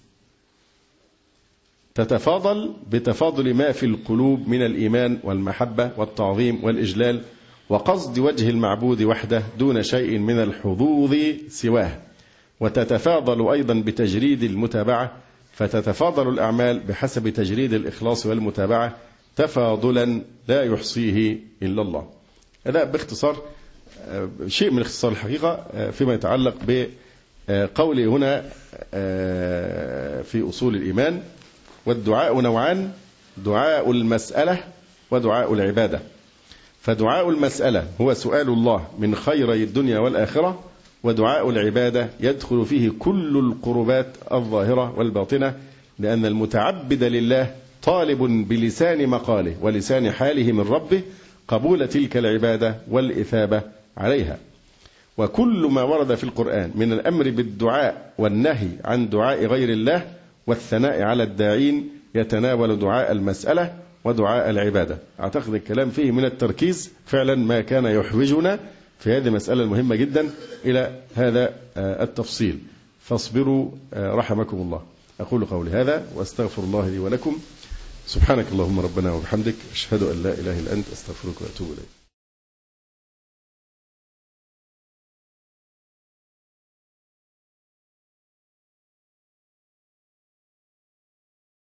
تتفاضل بتفاضل ما في القلوب من الإيمان والمحبة والتعظيم والإجلال وقصد وجه المعبود وحده دون شيء من الحظوظ سواه. وتتفاضل أيضا بتجريد المتابعة، فتتفاضل الأعمال بحسب تجريد الإخلاص والمتابعة تفاضلا لا يحصيه إلا الله. هذا باختصار شيء من اختصار الحقيقة فيما يتعلق بقوله هنا في أصول الإيمان. والدعاء نوعان: دعاء المسألة ودعاء العبادة. فدعاء المسألة هو سؤال الله من خيري الدنيا والآخرة، ودعاء العبادة يدخل فيه كل القربات الظاهرة والباطنة، لأن المتعبد لله طالب بلسان مقاله ولسان حاله من ربه قبول تلك العبادة والإثابة عليها. وكل ما ورد في القرآن من الأمر بالدعاء والنهي عن دعاء غير الله والثناء على الداعين يتناول دعاء المسألة ودعاء العبادة. أعتقد الكلام فيه من التركيز فعلا ما كان يحوجنا في هذه المسألة المهمة جدا إلى هذا التفصيل، فاصبروا رحمكم الله. أقول قولي هذا وأستغفر الله لي ولكم. سبحانك اللهم ربنا وبحمدك، أشهد أن لا إله إلا أنت، أستغفرك وأتوب إليك.